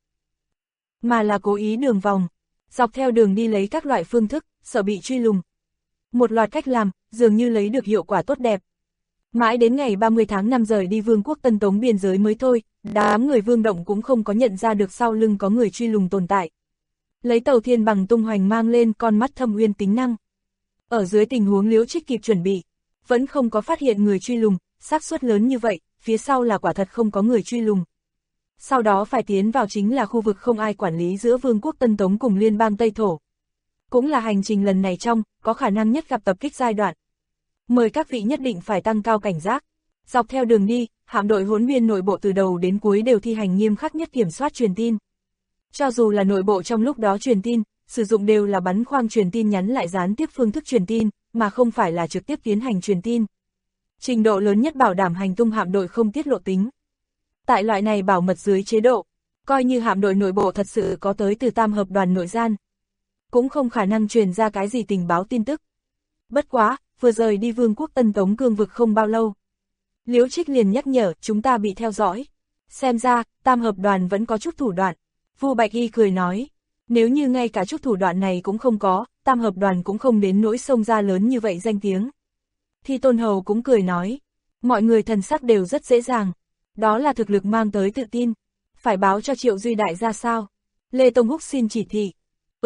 mà là cố ý đường vòng, dọc theo đường đi lấy các loại phương thức, sợ bị truy lùng. Một loạt cách làm, dường như lấy được hiệu quả tốt đẹp. Mãi đến ngày 30 tháng 5 rời đi Vương quốc Tân Tống biên giới mới thôi, đám người Vương Động cũng không có nhận ra được sau lưng có người truy lùng tồn tại. Lấy tàu thiên bằng tung hoành mang lên con mắt thâm uyên tính năng. Ở dưới tình huống Liễu Trích kịp chuẩn bị, vẫn không có phát hiện người truy lùng, xác suất lớn như vậy, phía sau là quả thật không có người truy lùng. Sau đó phải tiến vào chính là khu vực không ai quản lý giữa Vương quốc Tân Tống cùng Liên bang Tây Thổ. Cũng là hành trình lần này trong, có khả năng nhất gặp tập kích giai đoạn. Mời các vị nhất định phải tăng cao cảnh giác. Dọc theo đường đi, hạm đội hỗn biên nội bộ từ đầu đến cuối đều thi hành nghiêm khắc nhất kiểm soát truyền tin. Cho dù là nội bộ trong lúc đó truyền tin, sử dụng đều là bắn khoang truyền tin nhắn lại gián tiếp phương thức truyền tin, mà không phải là trực tiếp tiến hành truyền tin. Trình độ lớn nhất bảo đảm hành tung hạm đội không tiết lộ tính. Tại loại này bảo mật dưới chế độ, coi như hạm đội nội bộ thật sự có tới từ Tam Hợp Đoàn nội gian, cũng không khả năng truyền ra cái gì tình báo tin tức. Bất quá, vừa rời đi Vương quốc Tân Tống cương vực không bao lâu, Liễu Trích liền nhắc nhở chúng ta bị theo dõi. Xem ra, Tam Hợp Đoàn vẫn có chút thủ đoạn. Vu Bạch Y cười nói, nếu như ngay cả chút thủ đoạn này cũng không có, Tam Hợp Đoàn cũng không đến nỗi xông ra lớn như vậy danh tiếng. Thi Tôn Hầu cũng cười nói, mọi người thần sắc đều rất dễ dàng. Đó là thực lực mang tới tự tin. Phải báo cho Triệu Duy đại ra sao? Lê Tông Húc xin chỉ thị.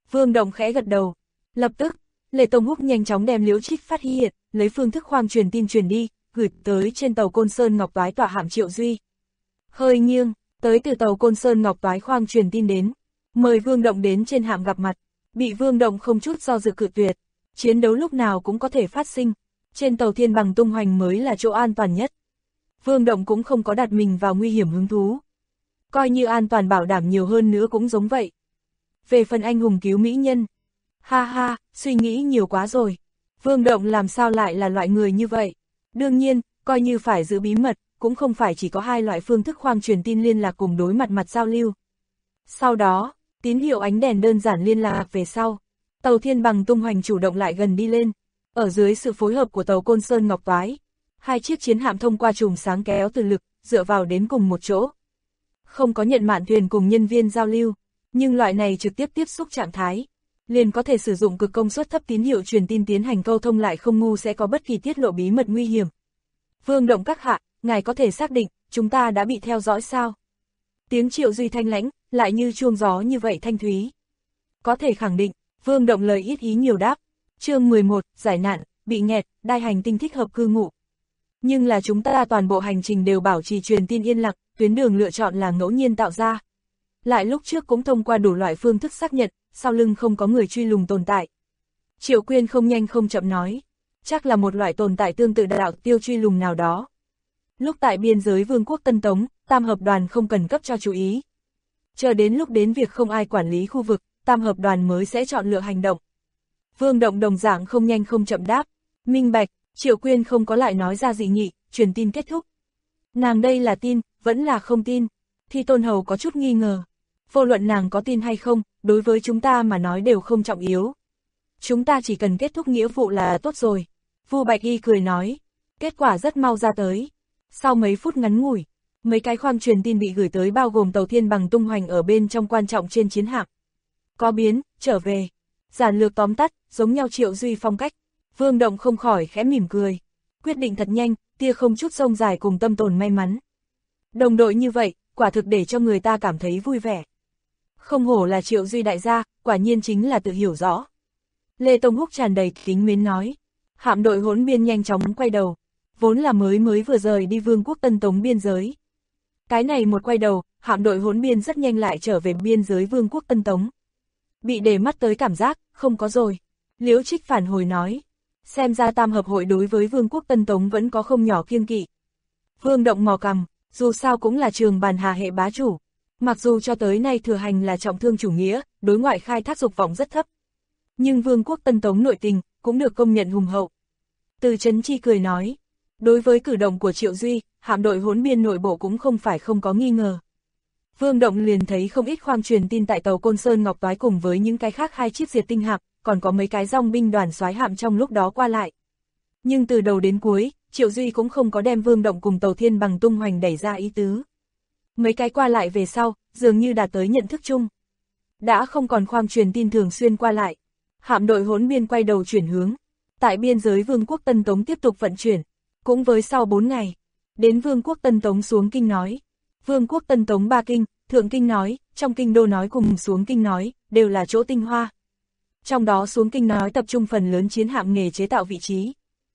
Vương Động khẽ gật đầu. Lập tức, Lê Tông Húc nhanh chóng đem Liễu Trích phát hiện, lấy phương thức khoang truyền tin truyền đi, gửi tới trên tàu Côn Sơn Ngọc Toái tọa hạm Triệu Duy. Hơi nghiêng, tới từ tàu Côn Sơn Ngọc Toái khoang truyền tin đến, mời Vương Động đến trên hạm gặp mặt, bị Vương Động không chút do dự cự tuyệt. Chiến đấu lúc nào cũng có thể phát sinh, trên tàu Thiên Bằng tung hoành mới là chỗ an toàn nhất. Vương Động cũng không có đặt mình vào nguy hiểm hứng thú. Coi như an toàn bảo đảm nhiều hơn nữa cũng giống vậy. Về phần anh hùng cứu mỹ nhân, ha ha, suy nghĩ nhiều quá rồi. Vương Động làm sao lại là loại người như vậy? Đương nhiên, coi như phải giữ bí mật, cũng không phải chỉ có hai loại phương thức khoang truyền tin liên lạc cùng đối mặt giao lưu. Sau đó, tín hiệu ánh đèn đơn giản liên lạc về sau, tàu Thiên Bằng tung hoành chủ động lại gần đi lên. Ở dưới sự phối hợp của tàu Côn Sơn Ngọc Toái, hai chiếc chiến hạm thông qua chùm sáng kéo từ lực, dựa vào đến cùng một chỗ. Không có nhận mạn thuyền cùng nhân viên giao lưu, nhưng loại này trực tiếp tiếp xúc trạng thái, liền có thể sử dụng cực công suất thấp tín hiệu truyền tin tiến hành câu thông, lại không ngu sẽ có bất kỳ tiết lộ bí mật nguy hiểm. Vương Động các hạ, ngài có thể xác định, chúng ta đã bị theo dõi sao? Tiếng Triệu Duy thanh lãnh, lại như chuông gió như vậy thanh thúy. Có thể khẳng định, Vương Động lời ít ý nhiều đáp. Chương 11, giải nạn, bị nghẹt, đai hành tinh thích hợp cư ngụ. Nhưng là chúng ta toàn bộ hành trình đều bảo trì truyền tin yên lặng, tuyến đường lựa chọn là ngẫu nhiên tạo ra. Lại lúc trước cũng thông qua đủ loại phương thức xác nhận, sau lưng không có người truy lùng tồn tại. Triệu Quyên không nhanh không chậm nói, chắc là một loại tồn tại tương tự đạo tiêu truy lùng nào đó. Lúc tại biên giới Vương quốc Tân Tống, Tam hợp đoàn không cần cấp cho chú ý. Chờ đến lúc đến việc không ai quản lý khu vực, Tam hợp đoàn mới sẽ chọn lựa hành động. Vương Động đồng dạng không nhanh không chậm đáp, minh bạch. Triệu Quyên không có lại nói ra dị nghị, truyền tin kết thúc. Nàng đây là tin, vẫn là không tin? Thi Tôn Hầu có chút nghi ngờ. Vô luận nàng có tin hay không, đối với chúng ta mà nói đều không trọng yếu. Chúng ta chỉ cần kết thúc nghĩa vụ là tốt rồi. Vu Bạch Y cười nói. Kết quả rất mau ra tới. Sau mấy phút ngắn ngủi, mấy cái khoang truyền tin bị gửi tới, bao gồm tàu Thiên Bằng tung hoành ở bên trong quan trọng trên chiến hạm. Có biến, trở về. Giản lược tóm tắt, giống nhau Triệu Duy phong cách. Vương Động không khỏi khẽ mỉm cười. Quyết định thật nhanh, tia không chút sông dài cùng tâm tồn may mắn. Đồng đội như vậy, quả thực để cho người ta cảm thấy vui vẻ. Không hổ là Triệu Duy đại gia, quả nhiên chính là tự hiểu rõ. Lê Tông Húc tràn đầy kính mến nói. Hạm đội Hỗn Biên nhanh chóng quay đầu. Vốn là mới vừa rời đi Vương quốc Tân Tống biên giới. Cái này một quay đầu, hạm đội Hỗn Biên rất nhanh lại trở về biên giới Vương quốc Tân Tống. Bị để mắt tới cảm giác, không có rồi. Liễu Trích phản hồi nói. Xem ra Tam hợp hội đối với Vương quốc Tân Tống vẫn có không nhỏ kiêng kỵ. Vương Động mò cằm, dù sao cũng là trường bàn hà hệ bá chủ. Mặc dù cho tới nay thừa hành là trọng thương chủ nghĩa, đối ngoại khai thác dục vọng rất thấp. Nhưng Vương quốc Tân Tống nội tình, cũng được công nhận hùng hậu. Từ Trấn Chi cười nói, đối với cử động của Triệu Duy, hạm đội Hỗn Biên nội bộ cũng không phải không có nghi ngờ. Vương Động liền thấy không ít khoang truyền tin tại tàu Côn Sơn Ngọc Toái cùng với những cái khác hai chiếc diệt tinh hạm, còn có mấy cái dòng binh đoàn soái hạm trong lúc đó qua lại. Nhưng từ đầu đến cuối, Triệu Duy cũng không có đem Vương Động cùng tàu Thiên Bằng tung hoành đẩy ra ý tứ. Mấy cái qua lại về sau, dường như đạt tới nhận thức chung. Đã không còn khoang truyền tin thường xuyên qua lại. Hạm đội Hỗn Biên quay đầu chuyển hướng. Tại biên giới Vương quốc Tân Tống tiếp tục vận chuyển. Cũng với sau 4 ngày, đến Vương quốc Tân Tống xuống kinh nói. Vương quốc Tân Tống 3 kinh, thượng kinh nói, trong kinh đô nói cùng xuống kinh nói, đều là chỗ tinh hoa. Trong đó xuống kinh nói tập trung phần lớn chiến hạm nghề chế tạo vị trí.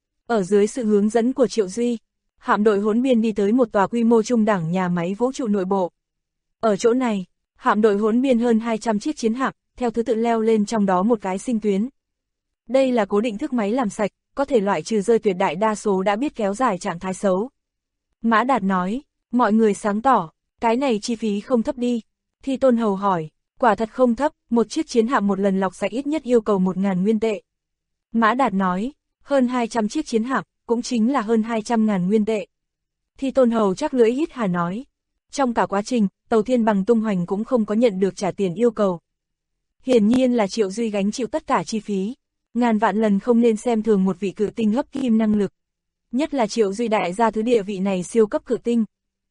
Ở dưới sự hướng dẫn của Triệu Duy, hạm đội Hỗn Biên đi tới một tòa quy mô trung đẳng nhà máy vũ trụ nội bộ. Ở chỗ này, hạm đội Hỗn Biên hơn 200 chiếc chiến hạm, theo thứ tự leo lên trong đó một cái sinh tuyến. Đây là cố định thức máy làm sạch, có thể loại trừ rơi tuyệt đại đa số đã biết kéo dài trạng thái xấu. Mã Đạt nói, mọi người sáng tỏ, cái này chi phí không thấp đi. Thi Tôn Hầu hỏi, quả thật không thấp, một chiếc chiến hạm một lần lọc sạch ít nhất yêu cầu 1.000 nguyên tệ. Mã Đạt nói, hơn 200 chiếc chiến hạm, cũng chính là hơn 200.000 nguyên tệ. Thi Tôn Hầu chắc lưỡi hít hà nói, trong cả quá trình, tàu Thiên Bằng tung hoành cũng không có nhận được trả tiền yêu cầu. Hiển nhiên là Triệu Duy gánh chịu tất cả chi phí. Ngàn vạn lần không nên xem thường một vị cự tinh hấp kim năng lực. Nhất là Triệu Duy đại gia thứ địa vị này siêu cấp cự tinh.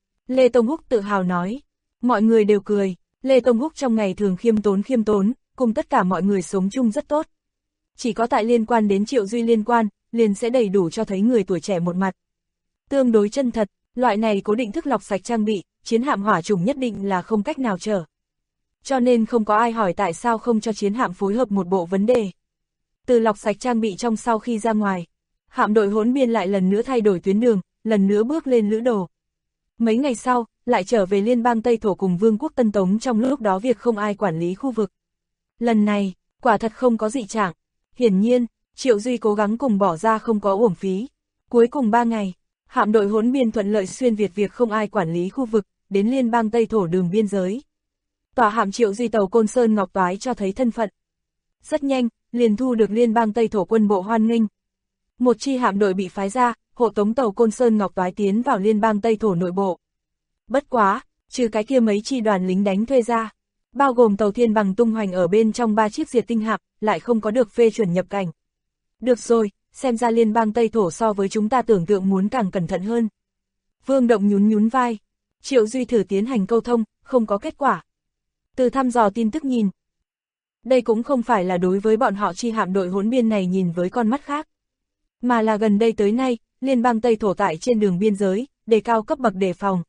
Lê Tông Húc tự hào nói. Mọi người đều cười. Lê Tông Húc trong ngày thường khiêm tốn, cùng tất cả mọi người sống chung rất tốt. Chỉ có tại liên quan đến Triệu Duy liên quan, liền sẽ đầy đủ cho thấy người tuổi trẻ một mặt. Tương đối chân thật, loại này cố định thức lọc sạch trang bị, chiến hạm hỏa chủng nhất định là không cách nào trở. cho nên không có ai hỏi tại sao không cho chiến hạm phối hợp một bộ vấn đề. Từ lọc sạch trang bị trong sau khi ra ngoài, hạm đội hỗn biên lại lần nữa thay đổi tuyến đường, lần nữa bước lên lữ đồ. Mấy ngày sau, lại trở về liên bang Tây Thổ cùng Vương quốc Tân Tống, trong lúc đó việc không ai quản lý khu vực. Lần này, quả thật không có dị trạng. Hiển nhiên, Triệu Duy cố gắng cùng bỏ ra không có uổng phí. Cuối cùng 3 ngày, hạm đội hỗn biên thuận lợi xuyên Việt việc không ai quản lý khu vực, đến liên bang Tây Thổ đường biên giới. Tòa hạm Triệu Duy tàu Côn Sơn Ngọc Toái cho thấy thân phận. Rất nhanh, liền thu được liên bang Tây Thổ quân bộ hoan nghênh. Một chi hạm đội bị phái ra, hộ tống tàu Côn Sơn Ngọc Toái tiến vào liên bang Tây Thổ nội bộ. Bất quá, trừ cái kia mấy chi đoàn lính đánh thuê ra, bao gồm tàu Thiên Bằng tung hoành ở bên trong 3 chiếc diệt tinh hạm, lại không có được phê chuẩn nhập cảnh. Được rồi, xem ra liên bang Tây Thổ so với chúng ta tưởng tượng muốn càng cẩn thận hơn. Vương Động nhún nhún vai. Triệu Duy thử tiến hành câu thông, không có kết quả. Từ thăm dò tin tức nhìn, đây cũng không phải là đối với bọn họ chi hạm đội hỗn biên này nhìn với con mắt khác, mà là gần đây tới nay, liên bang Tây Thổ tại trên đường biên giới, đề cao cấp bậc đề phòng.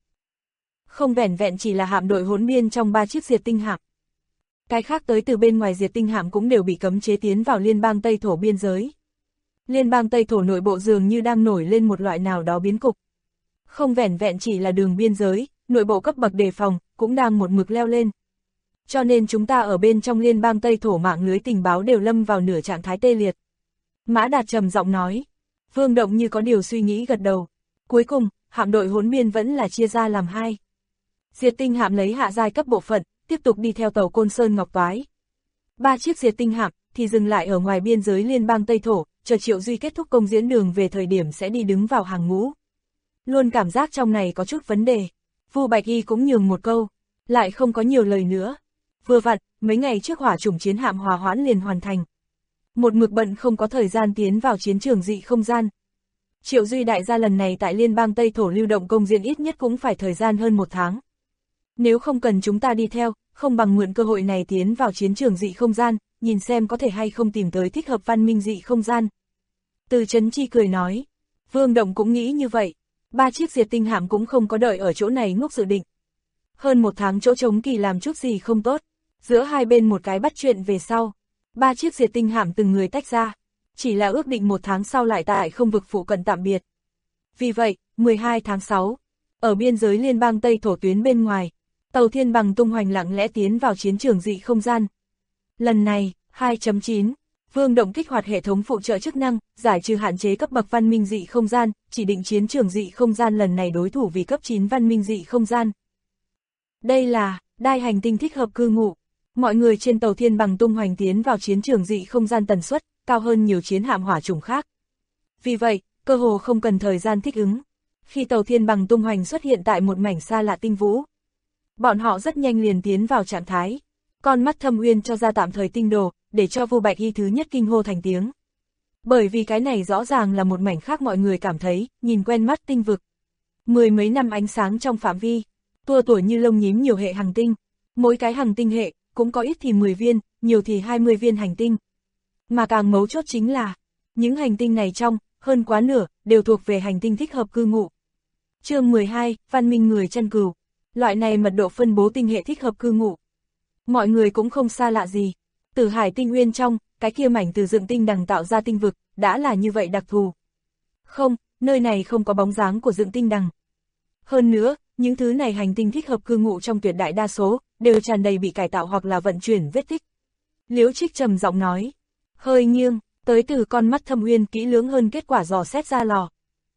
Không vẻn vẹn chỉ là hạm đội hỗn biên trong 3 chiếc diệt tinh hạm. Cái khác tới từ bên ngoài diệt tinh hạm cũng đều bị cấm chế tiến vào liên bang Tây Thổ biên giới. Liên bang Tây Thổ nội bộ dường như đang nổi lên một loại nào đó biến cục. Không vẻn vẹn chỉ là đường biên giới, nội bộ cấp bậc đề phòng cũng đang một mực leo lên. Cho nên chúng ta ở bên trong liên bang Tây Thổ mạng lưới tình báo đều lâm vào nửa trạng thái tê liệt. Mã Đạt trầm giọng nói. Vương Động như có điều suy nghĩ gật đầu. Cuối cùng, hạm đội hỗn biên vẫn là chia ra làm 2. Diệt tinh hạm lấy hạ giai cấp bộ phận, tiếp tục đi theo tàu Côn Sơn Ngọc Toái. 3 chiếc diệt tinh hạm thì dừng lại ở ngoài biên giới liên bang Tây Thổ, chờ Triệu Duy kết thúc công diễn đường về thời điểm sẽ đi đứng vào hàng ngũ. Luôn cảm giác trong này có chút vấn đề. Vu Bạch Y cũng nhường một câu, lại không có nhiều lời nữa. Vừa vặn, mấy ngày trước hỏa chủng chiến hạm hòa hoãn liền hoàn thành. Một mực bận không có thời gian tiến vào chiến trường dị không gian. Triệu Duy đại gia lần này tại liên bang Tây Thổ lưu động công diễn ít nhất cũng phải thời gian hơn 1 tháng. Nếu không cần chúng ta đi theo, không bằng mượn cơ hội này tiến vào chiến trường dị không gian, nhìn xem có thể hay không tìm tới thích hợp văn minh dị không gian. Từ Chấn Chi cười nói. Vương Động cũng nghĩ như vậy. 3 chiếc diệt tinh hạm cũng không có đợi ở chỗ này ngốc dự định. Hơn 1 tháng chỗ trống kỳ làm chút gì không tốt. Giữa hai bên một cái bắt chuyện về sau. 3 chiếc diệt tinh hạm từng người tách ra. Chỉ là ước định 1 tháng sau lại tại không vực phụ cận tạm biệt. Vì vậy, 12 tháng 6, ở biên giới liên bang Tây Thổ tuyến bên ngoài, tàu Thiên Bằng tung hoành lặng lẽ tiến vào chiến trường dị không gian. Lần này, 2.9, Vương Động kích hoạt hệ thống phụ trợ chức năng, giải trừ hạn chế cấp bậc văn minh dị không gian, chỉ định chiến trường dị không gian lần này đối thủ vì cấp 9 văn minh dị không gian. Đây là đai hành tinh thích hợp cư ngụ. Mọi người trên tàu Thiên Bằng tung hoành tiến vào chiến trường dị không gian tần suất cao hơn nhiều chiến hạm hỏa chủng khác. Vì vậy, cơ hồ không cần thời gian thích ứng. Khi tàu Thiên Bằng tung hoành xuất hiện tại một mảnh xa lạ tinh vũ, bọn họ rất nhanh liền tiến vào trạng thái. Con mắt Thâm Uyên cho ra tạm thời tinh đồ, để cho Vu Bạch Y thứ nhất kinh hô thành tiếng. Bởi vì cái này rõ ràng là một mảnh khác mọi người cảm thấy, nhìn quen mắt tinh vực. 10 mấy năm ánh sáng trong phạm vi, tua tủa như lông nhím nhiều hệ hành tinh. Mỗi cái hành tinh hệ, cũng có ít thì 10 viên, nhiều thì 20 viên hành tinh. Mà càng mấu chốt chính là, những hành tinh này trong, hơn quá nửa, đều thuộc về hành tinh thích hợp cư ngụ. Chương 12, Văn minh người chăn cừu. Loại này mật độ phân bố tinh hệ thích hợp cư ngụ. Mọi người cũng không xa lạ gì. Tử Hải tinh nguyên trong, cái kia mảnh từ dựng tinh đằng tạo ra tinh vực, đã là như vậy đặc thù. Không, nơi này không có bóng dáng của dựng tinh đằng. Hơn nữa, những thứ này hành tinh thích hợp cư ngụ trong tuyệt đại đa số, đều tràn đầy bị cải tạo hoặc là vận chuyển vết tích. Liễu Trích trầm giọng nói, hơi nghiêng, tới từ con mắt Thâm Uyên kỹ lưỡng hơn kết quả dò xét ra lò.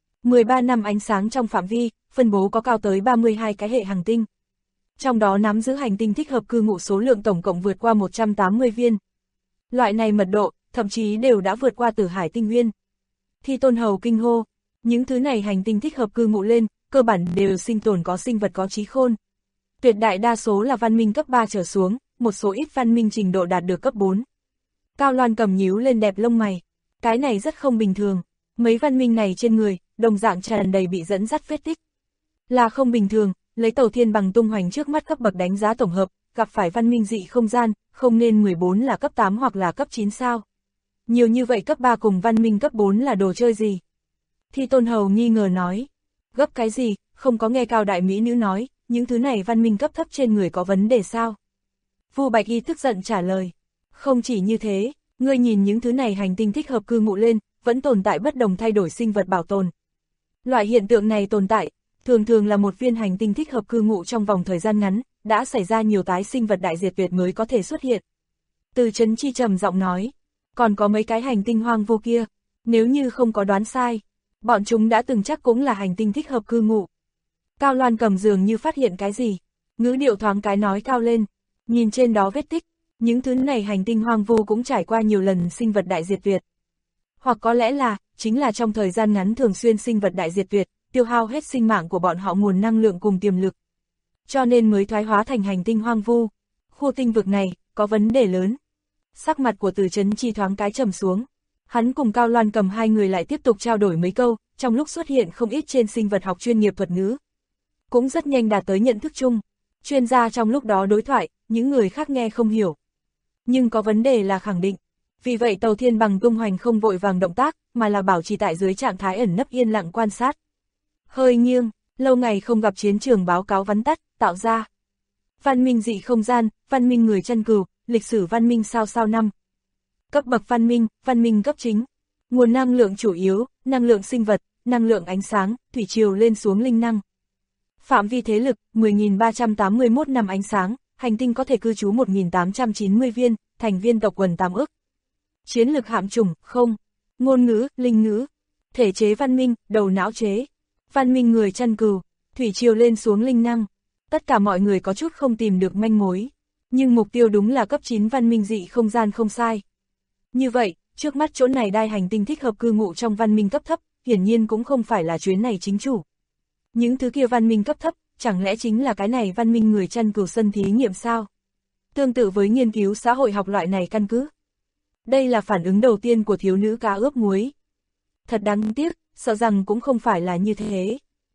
13 năm ánh sáng trong phạm vi, phân bố có cao tới 32 cái hệ hành tinh. Trong đó nắm giữ hành tinh thích hợp cư ngụ số lượng tổng cộng vượt qua 180 viên. Loại này mật độ, thậm chí đều đã vượt qua Tử Hải tinh nguyên. Thi Tôn Hầu kinh hô, những thứ này hành tinh thích hợp cư ngụ lên, cơ bản đều sinh tồn có sinh vật có trí khôn. Tuyệt đại đa số là văn minh cấp 3 trở xuống, một số ít văn minh trình độ đạt được cấp 4. Cao Loan cầm nhíu lên đẹp lông mày. Cái này rất không bình thường. Mấy văn minh này trên người, đồng dạng tràn đầy bị dẫn dắt vết tích. Là không bình thường, lấy tàu Thiên Bằng tung hoành trước mắt cấp bậc đánh giá tổng hợp, gặp phải văn minh dị không gian, không nên 14 là cấp 8 hoặc là cấp 9 sao. Nhiều như vậy cấp 3 cùng văn minh cấp 4 là đồ chơi gì? Thi Tôn Hầu nghi ngờ nói. Gấp cái gì, không có nghe Cao đại mỹ nữ nói, những thứ này văn minh cấp thấp trên người có vấn đề sao? Vu Bạch Y tức giận trả lời. Không chỉ như thế, ngươi nhìn những thứ này hành tinh thích hợp cư ngụ lên, vẫn tồn tại bất đồng thay đổi sinh vật bảo tồn. Loại hiện tượng này tồn tại, thường thường là một viên hành tinh thích hợp cư ngụ trong vòng thời gian ngắn, đã xảy ra nhiều tái sinh vật đại diệt tuyệt mới có thể xuất hiện. Từ Chấn Chi trầm giọng nói, còn có mấy cái hành tinh hoang vu kia, nếu như không có đoán sai, bọn chúng đã từng chắc cũng là hành tinh thích hợp cư ngụ. Cao Loan Cầm dường như phát hiện cái gì, ngữ điệu thoáng cái nói cao lên, nhìn trên đó vết tích, những thứ này hành tinh hoang vu cũng trải qua nhiều lần sinh vật đại diệt tuyệt. Hoặc có lẽ là, chính là trong thời gian ngắn thường xuyên sinh vật đại diệt tuyệt, tiêu hao hết sinh mạng của bọn họ nguồn năng lượng cùng tiềm lực. Cho nên mới thoái hóa thành hành tinh hoang vu. Khu tinh vực này, có vấn đề lớn. Sắc mặt của Từ Chấn Chi thoáng cái trầm xuống. Hắn cùng Cao Loan Cầm hai người lại tiếp tục trao đổi mấy câu, trong lúc xuất hiện không ít trên sinh vật học chuyên nghiệp thuật ngữ. Cũng rất nhanh đạt tới nhận thức chung. Chuyên gia trong lúc đó đối thoại, những người khác nghe không hiểu. Nhưng có vấn đề là khẳng định. Vì vậy tàu thiên bằng tung hoành không vội vàng động tác, mà là bảo trì tại dưới trạng thái ẩn nấp yên lặng quan sát. Hơi nghiêng, lâu ngày không gặp chiến trường báo cáo vắn tắt, tạo ra. Văn minh dị không gian, văn minh người chân cừu, lịch sử văn minh sao năm. Cấp bậc văn minh cấp chính. Nguồn năng lượng chủ yếu, năng lượng sinh vật, năng lượng ánh sáng, thủy triều lên xuống linh năng. Phạm vi thế lực, 10.381 năm ánh sáng, hành tinh có thể cư trú 1.890 viên, thành viên tộc quần 8 ức. Chiến lực hạm chủng, không. Ngôn ngữ, linh ngữ. Thể chế văn minh, đầu não chế. Văn minh người chăn cừu, thủy triều lên xuống linh năng. Tất cả mọi người có chút không tìm được manh mối. Nhưng mục tiêu đúng là cấp 9 văn minh dị không gian không sai. Như vậy, trước mắt chỗ này đai hành tinh thích hợp cư ngụ trong văn minh cấp thấp, hiển nhiên cũng không phải là chuyến này chính chủ. Những thứ kia văn minh cấp thấp, chẳng lẽ chính là cái này văn minh người chăn cừu sân thí nghiệm sao? Tương tự với nghiên cứu xã hội học loại này căn cứ. Đây là phản ứng đầu tiên của thiếu nữ cá ướp muối. Thật đáng tiếc, sợ rằng cũng không phải là như thế.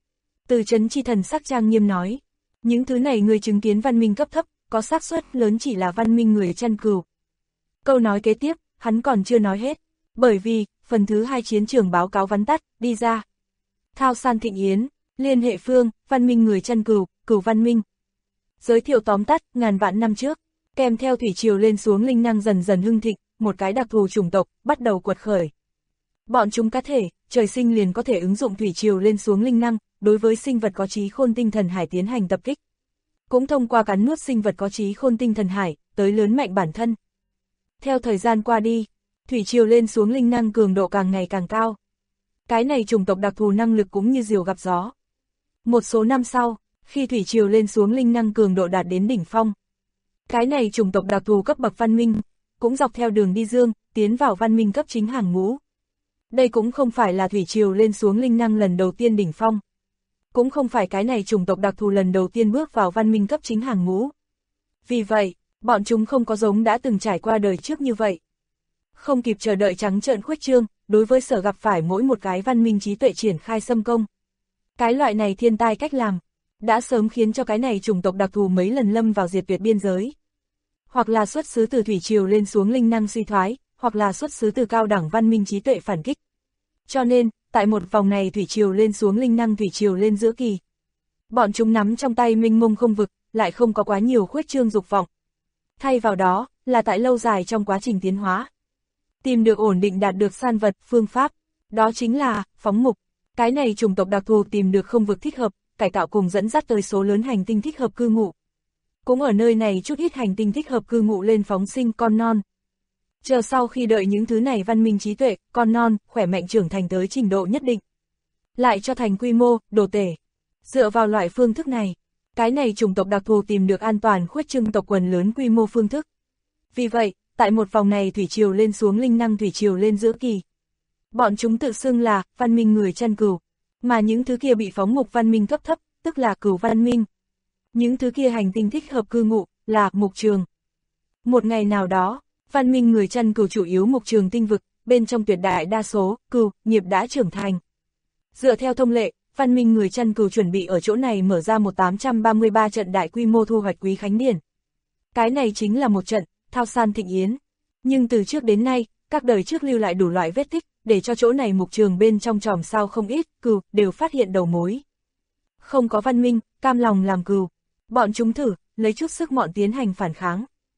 Từ Chấn Chi thần sắc trang nghiêm nói, những thứ này người chứng kiến văn minh cấp thấp, có xác suất lớn chỉ là văn minh người chăn cừu. Câu nói kế tiếp, hắn còn chưa nói hết, bởi vì, phần thứ 2 chiến trường báo cáo vắn tắt, đi ra. Thao San Thịnh Yến, liên hệ phương, văn minh người chăn cừu, cừu văn minh. Giới thiệu tóm tắt, ngàn vạn năm trước, kèm theo thủy triều lên xuống linh năng dần dần hưng thịnh, một cái đặc thù chủng tộc, bắt đầu quật khởi. Bọn chúng cá thể, trời sinh liền có thể ứng dụng thủy triều lên xuống linh năng, đối với sinh vật có trí khôn tinh thần hải tiến hành tập kích. Cũng thông qua cắn nuốt sinh vật có trí khôn tinh thần hải, tới lớn mạnh bản thân. Theo thời gian qua đi, thủy triều lên xuống linh năng cường độ càng ngày càng cao. Cái này chủng tộc đặc thù năng lực cũng như diều gặp gió. Một số năm sau, khi thủy triều lên xuống linh năng cường độ đạt đến đỉnh phong, cái này chủng tộc đặc thù cấp bậc văn minh, cũng dọc theo đường đi dương, tiến vào văn minh cấp chính hàng ngũ. Đây cũng không phải là thủy triều lên xuống linh năng lần đầu tiên đỉnh phong. Cũng không phải cái này chủng tộc đặc thù lần đầu tiên bước vào văn minh cấp chính hàng ngũ. Vì vậy, bọn chúng không có giống đã từng trải qua đời trước như vậy. Không kịp chờ đợi trắng trợn khuếch trương, đối với sở gặp phải mỗi một cái văn minh trí tuệ triển khai xâm công. Cái loại này thiên tai cách làm, đã sớm khiến cho cái này chủng tộc đặc thù mấy lần lâm vào diệt tuyệt biên giới. Hoặc là xuất xứ từ thủy triều lên xuống linh năng suy thoái, hoặc là xuất xứ từ cao đẳng văn minh trí tuệ phản kích. Cho nên, tại một vòng này thủy triều lên xuống linh năng thủy triều lên giữa kỳ. Bọn chúng nắm trong tay mênh mông không vực, lại không có quá nhiều khuếch trương dục vọng. Thay vào đó, là tại lâu dài trong quá trình tiến hóa. Tìm được ổn định đạt được san vật, phương pháp, đó chính là, phóng mục. Cái này chủng tộc đặc thù tìm được không vực thích hợp, cải tạo cùng dẫn dắt tới số lớn hành tinh thích hợp cư ngụ. Cũng ở nơi này chút ít hành tinh thích hợp cư ngụ lên phóng sinh con non. Chờ sau khi đợi những thứ này văn minh trí tuệ, con non, khỏe mạnh trưởng thành tới trình độ nhất định. Lại cho thành quy mô, đồ tể. Dựa vào loại phương thức này, cái này chủng tộc đặc thù tìm được an toàn khuếch trương tộc quần lớn quy mô phương thức. Vì vậy, tại một vòng này thủy triều lên xuống linh năng thủy triều lên giữa kỳ. Bọn chúng tự xưng là văn minh người chăn cừu, mà những thứ kia bị phóng mục văn minh cấp thấp, tức là cừu văn minh. Những thứ kia hành tinh thích hợp cư ngụ, là mục trường. Một ngày nào đó, văn minh người chăn cừu chủ yếu mục trường tinh vực, bên trong tuyệt đại đa số, cừu, nghiệp đã trưởng thành. Dựa theo thông lệ, văn minh người chăn cừu chuẩn bị ở chỗ này mở ra một 833 trận đại quy mô thu hoạch quý khánh điển. Cái này chính là một trận, Thao San Thịnh Yến. Nhưng từ trước đến nay, các đời trước lưu lại đủ loại vết tích, để cho chỗ này mục trường bên trong tròm sao không ít, cừu, đều phát hiện đầu mối. Không có văn minh, cam lòng làm cừu. Bọn chúng thử, lấy chút sức mọn tiến hành phản kháng.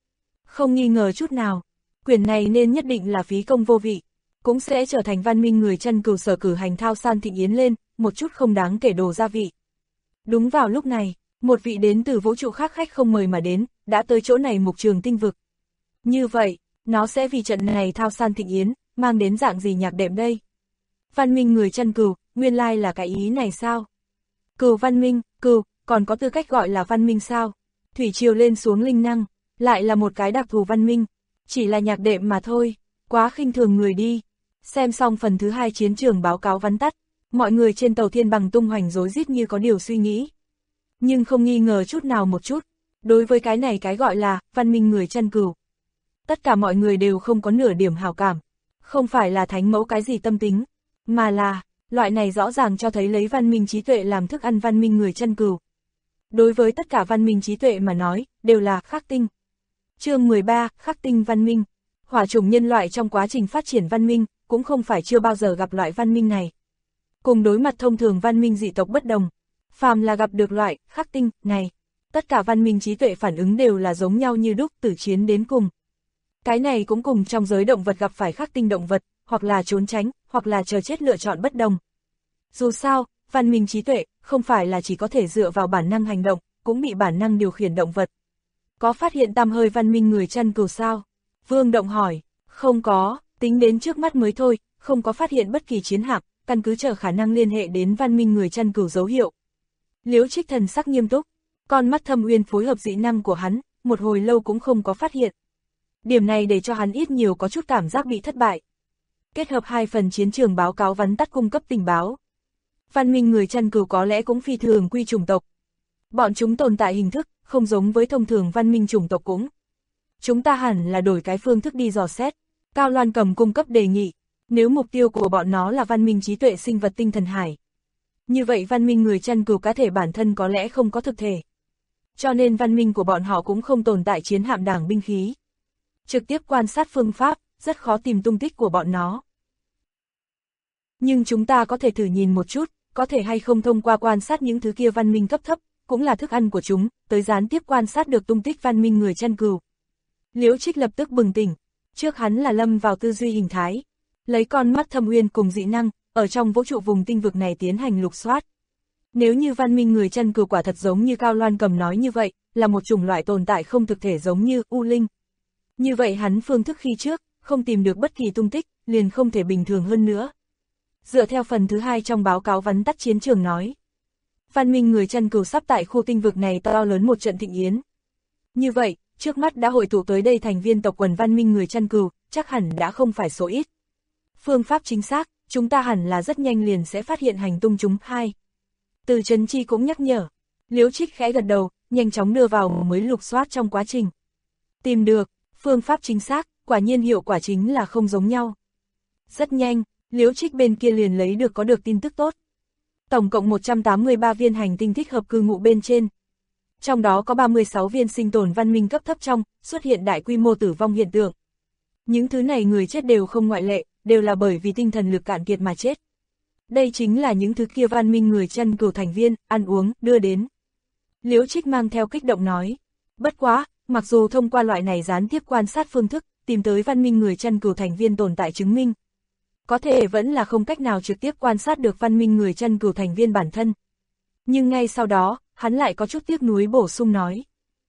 Không nghi ngờ chút nào, quyền này nên nhất định là phí công vô vị, cũng sẽ trở thành văn minh người chân cừu sở cử hành thao san thịnh yến lên, một chút không đáng kể đồ gia vị. Đúng vào lúc này, một vị đến từ vũ trụ khác khách không mời mà đến, đã tới chỗ này mục trường tinh vực. Như vậy, nó sẽ vì trận này thao san thịnh yến, mang đến dạng gì nhạc đệm đây? Văn minh người chân cừu, nguyên lai là cái ý này sao? Cừu văn minh, cừu, còn có tư cách gọi là văn minh sao? Thủy triều lên xuống linh năng, lại là một cái đặc thù văn minh, chỉ là nhạc đệm mà thôi, quá khinh thường người đi. Xem xong phần thứ 2 chiến trường báo cáo vắn tắt, mọi người trên tàu thiên bằng tung hoành rối rít như có điều suy nghĩ. Nhưng không nghi ngờ chút nào một chút, đối với cái này cái gọi là văn minh người chân cừu. Tất cả mọi người đều không có nửa điểm hảo cảm, không phải là thánh mẫu cái gì tâm tính, mà là, loại này rõ ràng cho thấy lấy văn minh trí tuệ làm thức ăn văn minh người chân cừu. Đối với tất cả văn minh trí tuệ mà nói, đều là khắc tinh. Chương 13, khắc tinh văn minh. Hỏa chủng nhân loại trong quá trình phát triển văn minh, cũng không phải chưa bao giờ gặp loại văn minh này. Cùng đối mặt thông thường văn minh dị tộc bất đồng, phàm là gặp được loại khắc tinh này, tất cả văn minh trí tuệ phản ứng đều là giống nhau như đúc, từ chiến đến cùng. Cái này cũng cùng trong giới động vật gặp phải khắc tinh động vật, hoặc là trốn tránh, hoặc là chờ chết lựa chọn bất đồng. Dù sao, văn minh trí tuệ không phải là chỉ có thể dựa vào bản năng hành động, cũng bị bản năng điều khiển động vật. Có phát hiện tăm hơi văn minh người chân cừu sao? Vương Động hỏi. Không có, tính đến trước mắt mới thôi, không có phát hiện bất kỳ chiến hạm, căn cứ chờ khả năng liên hệ đến văn minh người chân cừu dấu hiệu. Liễu Trích thần sắc nghiêm túc, con mắt thâm uyên phối hợp dị năng của hắn, một hồi lâu cũng không có phát hiện. Điểm này để cho hắn ít nhiều có chút cảm giác bị thất bại. Kết hợp 2 phần chiến trường báo cáo vắn tắt cung cấp tình báo. Văn minh người chân cừu có lẽ cũng phi thường quy chủng tộc. Bọn chúng tồn tại hình thức, không giống với thông thường văn minh chủng tộc cũng. Chúng ta hẳn là đổi cái phương thức đi dò xét. Cao Loan Cầm cung cấp đề nghị, nếu mục tiêu của bọn nó là văn minh trí tuệ sinh vật tinh thần hải. Như vậy văn minh người chân cừu cá thể bản thân có lẽ không có thực thể. Cho nên văn minh của bọn họ cũng không tồn tại chiến hạm đảng binh khí. Trực tiếp quan sát phương pháp, rất khó tìm tung tích của bọn nó. Nhưng chúng ta có thể thử nhìn một chút, có thể hay không thông qua quan sát những thứ kia văn minh cấp thấp, cũng là thức ăn của chúng, tới gián tiếp quan sát được tung tích văn minh người chân cừu. Liễu Trích lập tức bừng tỉnh, trước hắn là lâm vào tư duy hình thái, lấy con mắt thâm uyên cùng dị năng, ở trong vũ trụ vùng tinh vực này tiến hành lục soát. Nếu như văn minh người chân cừu quả thật giống như Cao Loan Cầm nói như vậy, là một chủng loại tồn tại không thực thể giống như U Linh. Như vậy hắn phương thức khi trước, không tìm được bất kỳ tung tích, liền không thể bình thường hơn nữa. Dựa theo phần thứ 2 trong báo cáo vắn tắt chiến trường nói, văn minh người chân cừu sắp tại khu tinh vực này to lớn một trận thịnh yến. Như vậy, trước mắt đã hội tụ tới đây thành viên tộc quần văn minh người chân cừu, chắc hẳn đã không phải số ít. Phương pháp chính xác, chúng ta hẳn là rất nhanh liền sẽ phát hiện hành tung chúng. Từ Trấn Chi cũng nhắc nhở. Liễu Trích khẽ gật đầu, nhanh chóng đưa vào mới lục soát trong quá trình. Tìm được, phương pháp chính xác, quả nhiên hiệu quả chính là không giống nhau. Rất nhanh, Liễu Trích bên kia liền lấy được tin tức tốt. Tổng cộng 183 viên hành tinh thích hợp cư ngụ bên trên. Trong đó có 36 viên sinh tồn văn minh cấp thấp trong, xuất hiện đại quy mô tử vong hiện tượng. Những thứ này người chết đều không ngoại lệ, đều là bởi vì tinh thần lực cạn kiệt mà chết. Đây chính là những thứ kia văn minh người chân cừu thành viên, ăn uống, đưa đến. Liễu Trích mang theo kích động nói. Bất quá, mặc dù thông qua loại này gián tiếp quan sát phương thức, tìm tới văn minh người chân cừu thành viên tồn tại chứng minh. Có thể vẫn là không cách nào trực tiếp quan sát được văn minh người chân cừu thành viên bản thân. Nhưng ngay sau đó, hắn lại có chút tiếc nuối bổ sung nói.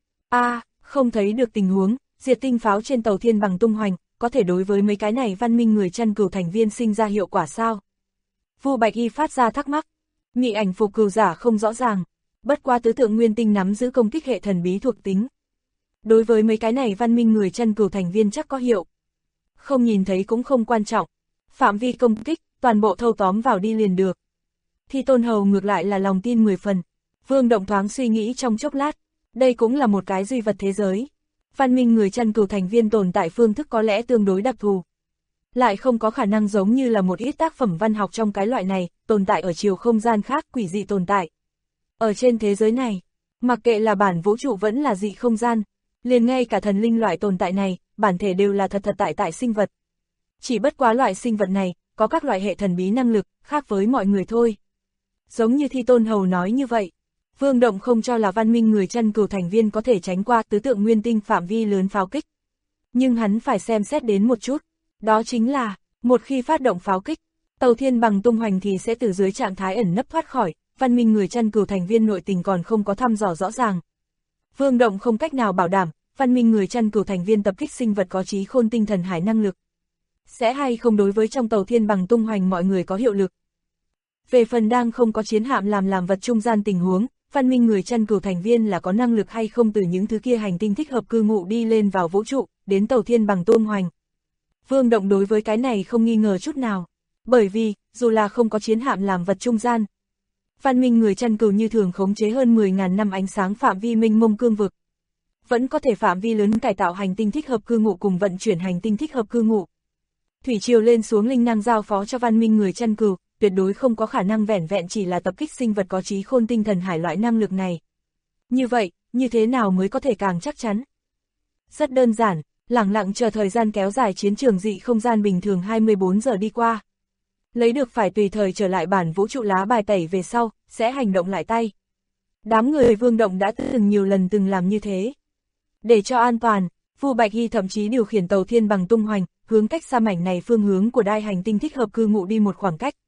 Không thấy được tình huống, diệt tinh pháo trên tàu thiên bằng tung hoành, có thể đối với mấy cái này văn minh người chân cừu thành viên sinh ra hiệu quả sao? Vu Bạch Y phát ra thắc mắc. Mị ảnh phục cừu giả không rõ ràng, bất quá tứ tượng nguyên tinh nắm giữ công kích hệ thần bí thuộc tính. Đối với mấy cái này văn minh người chân cừu thành viên chắc có hiệu. Không nhìn thấy cũng không quan trọng. Phạm vi công kích, toàn bộ thâu tóm vào đi liền được. Thì Tôn Hầu ngược lại là lòng tin 10 phần. Vương Động thoáng suy nghĩ trong chốc lát. Đây cũng là một cái duy vật thế giới. Văn minh người chân cừu thành viên tồn tại phương thức có lẽ tương đối đặc thù. Lại không có khả năng giống như là một ít tác phẩm văn học trong cái loại này, tồn tại ở chiều không gian khác, quỷ dị tồn tại. Ở trên thế giới này, mặc kệ là bản vũ trụ vẫn là dị không gian, liền ngay cả thần linh loại tồn tại này, bản thể đều là thật tại sinh vật. Chỉ bất quá loại sinh vật này, có các loại hệ thần bí năng lực, khác với mọi người thôi. Giống như Thi Tôn Hầu nói như vậy, Vương Động không cho là văn minh người chân cừu thành viên có thể tránh qua tứ tượng nguyên tinh phạm vi lớn pháo kích. Nhưng hắn phải xem xét đến một chút, đó chính là, một khi phát động pháo kích, tàu thiên bằng tung hoành thì sẽ từ dưới trạng thái ẩn nấp thoát khỏi, văn minh người chăn cừu thành viên nội tình còn không có thăm dò rõ ràng. Vương Động không cách nào bảo đảm, văn minh người chăn cừu thành viên tập kích sinh vật có trí khôn tinh thần hải năng lực. Sẽ hay không đối với trong tàu thiên bằng tung hoành mọi người có hiệu lực. Về phần đang không có chiến hạm làm vật trung gian tình huống, văn minh người chăn cừu thành viên là có năng lực hay không từ những thứ kia hành tinh thích hợp cư ngụ đi lên vào vũ trụ, đến tàu thiên bằng tung hoành. Vương Động đối với cái này không nghi ngờ chút nào. Bởi vì, dù là không có chiến hạm làm vật trung gian, văn minh người chăn cừu như thường khống chế hơn 10.000 năm ánh sáng phạm vi mênh mông cương vực. Vẫn có thể phạm vi lớn cải tạo hành tinh thích hợp cư ngụ cùng vận chuyển hành tinh thích hợp cư ngụ. Thủy triều lên xuống linh năng giao phó cho văn minh người chăn cừu, tuyệt đối không có khả năng vẻn vẹn chỉ là tập kích sinh vật có trí khôn tinh thần hải loại năng lực này. Như vậy, như thế nào mới có thể càng chắc chắn? Rất đơn giản, lẳng lặng chờ thời gian kéo dài chiến trường dị không gian bình thường 24 giờ đi qua. Lấy được phải tùy thời trở lại bản vũ trụ lá bài tẩy về sau, sẽ hành động lại tay. Đám người Vương Động đã từng nhiều lần từng làm như thế. Để cho an toàn, Vu Bạch Hy thậm chí điều khiển tàu thiên bằng tung hoành, hướng cách xa mảnh này phương hướng của đai hành tinh thích hợp cư ngụ đi một khoảng cách.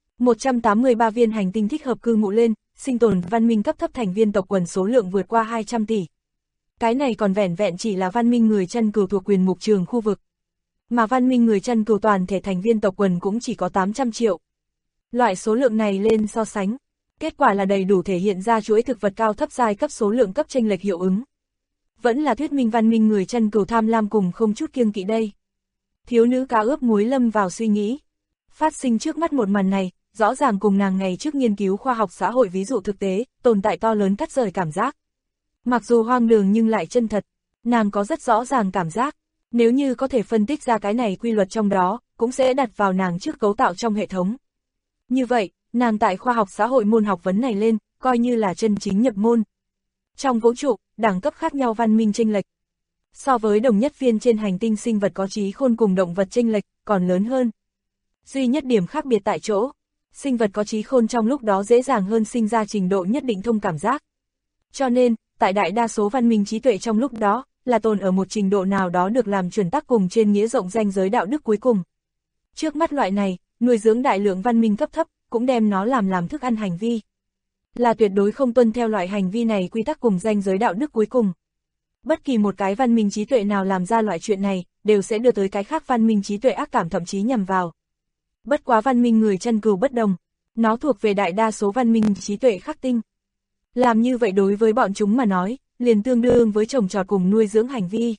183 viên hành tinh thích hợp cư ngụ lên, sinh tồn văn minh cấp thấp thành viên tộc quần số lượng vượt qua 200 tỷ. Cái này còn vẻn vẹn chỉ là văn minh người chăn cừu thuộc quyền mục trường khu vực. Mà văn minh người chăn cừu toàn thể thành viên tộc quần cũng chỉ có 800 triệu. Loại số lượng này lên so sánh, kết quả là đầy đủ thể hiện ra chuỗi thực vật cao thấp giai cấp số lượng cấp chênh lệch hiệu ứng. Vẫn là thuyết minh văn minh người chăn cừu tham lam cùng không chút kiêng kỵ đây. Thiếu nữ cá ướp muối lâm vào suy nghĩ. Phát sinh trước mắt một màn này, rõ ràng cùng nàng ngày trước nghiên cứu khoa học xã hội ví dụ thực tế, tồn tại to lớn cắt rời cảm giác. Mặc dù hoang đường nhưng lại chân thật, nàng có rất rõ ràng cảm giác, nếu như có thể phân tích ra cái này quy luật trong đó, cũng sẽ đặt vào nàng trước cấu tạo trong hệ thống. Như vậy, nàng tại khoa học xã hội môn học vấn này lên, coi như là chân chính nhập môn. Trong vũ trụ, đẳng cấp khác nhau văn minh chênh lệch. So với đồng nhất viên trên hành tinh sinh vật có trí khôn cùng động vật chênh lệch, còn lớn hơn. Duy nhất điểm khác biệt tại chỗ, sinh vật có trí khôn trong lúc đó dễ dàng hơn sinh ra trình độ nhất định thông cảm giác. Cho nên, tại đại đa số văn minh trí tuệ trong lúc đó, là tồn ở một trình độ nào đó được làm chuẩn tắc cùng trên nghĩa rộng ranh giới đạo đức cuối cùng. Trước mắt loại này, nuôi dưỡng đại lượng văn minh cấp thấp, cũng đem nó làm thức ăn hành vi. Là tuyệt đối không tuân theo loại hành vi này quy tắc cùng ranh giới đạo đức cuối cùng. Bất kỳ một cái văn minh trí tuệ nào làm ra loại chuyện này, đều sẽ đưa tới cái khác văn minh trí tuệ ác cảm thậm chí nhằm vào. Bất quá văn minh người chăn cừu bất đồng, nó thuộc về đại đa số văn minh trí tuệ khắc tinh. Làm như vậy đối với bọn chúng mà nói, liền tương đương với trồng trọt cùng nuôi dưỡng hành vi.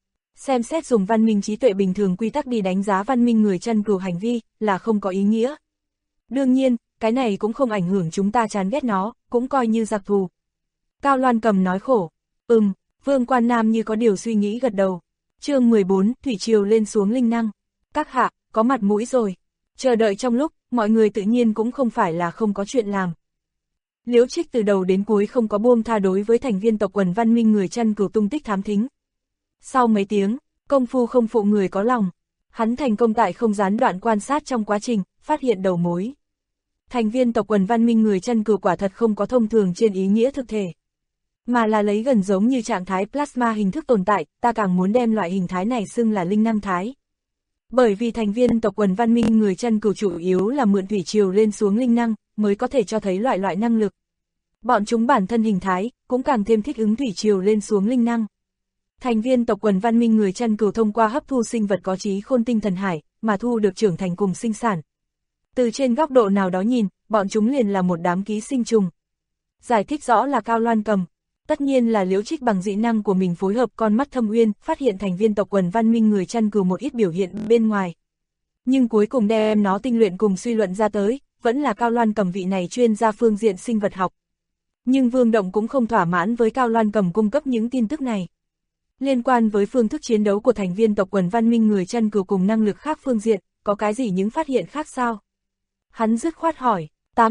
Xem xét dùng văn minh trí tuệ bình thường quy tắc đi đánh giá văn minh người chăn cừu hành vi, là không có ý nghĩa. Đương nhiên, cái này cũng không ảnh hưởng chúng ta chán ghét nó, cũng coi như giặc thù. Cao Loan Cầm nói khổ. Vương Quan Nam như có điều suy nghĩ gật đầu. Chương 14, thủy triều lên xuống linh năng. Các hạ, có mặt mũi rồi. Chờ đợi trong lúc, mọi người tự nhiên cũng không phải là không có chuyện làm. Liễu Trích từ đầu đến cuối không có buông tha đối với thành viên tộc quần văn minh người chăn cừu tung tích thám thính. Sau mấy tiếng, công phu không phụ người có lòng. Hắn thành công tại không gián đoạn quan sát trong quá trình, phát hiện đầu mối. Thành viên tộc quần văn minh người chăn cừu quả thật không có thông thường trên ý nghĩa thực thể, mà là lấy gần giống như trạng thái plasma hình thức tồn tại, ta càng muốn đem loại hình thái này xưng là linh năng thái. Bởi vì thành viên tộc quần văn minh người chăn cừu chủ yếu là mượn thủy triều lên xuống linh năng, mới có thể cho thấy loại năng lực. Bọn chúng bản thân hình thái, cũng càng thêm thích ứng thủy triều lên xuống linh năng. Thành viên tộc quần văn minh người chăn cừu thông qua hấp thu sinh vật có trí khôn tinh thần hải, mà thu được trưởng thành cùng sinh sản. Từ trên góc độ nào đó nhìn, bọn chúng liền là một đám ký sinh trùng. Giải thích rõ là Cao Loan Cầm. Tất nhiên là Liễu Trích bằng dị năng của mình phối hợp con mắt thâm uyên, phát hiện thành viên tộc quần văn minh người chăn cừu một ít biểu hiện bên ngoài. Nhưng cuối cùng đem nó tinh luyện cùng suy luận ra tới, vẫn là Cao Loan Cầm vị này chuyên gia phương diện sinh vật học. Nhưng Vương Động cũng không thỏa mãn với Cao Loan Cầm cung cấp những tin tức này. Liên quan với phương thức chiến đấu của thành viên tộc quần văn minh người chăn cừu cùng năng lực khác phương diện, có cái gì những phát hiện khác sao? Hắn dứt khoát hỏi.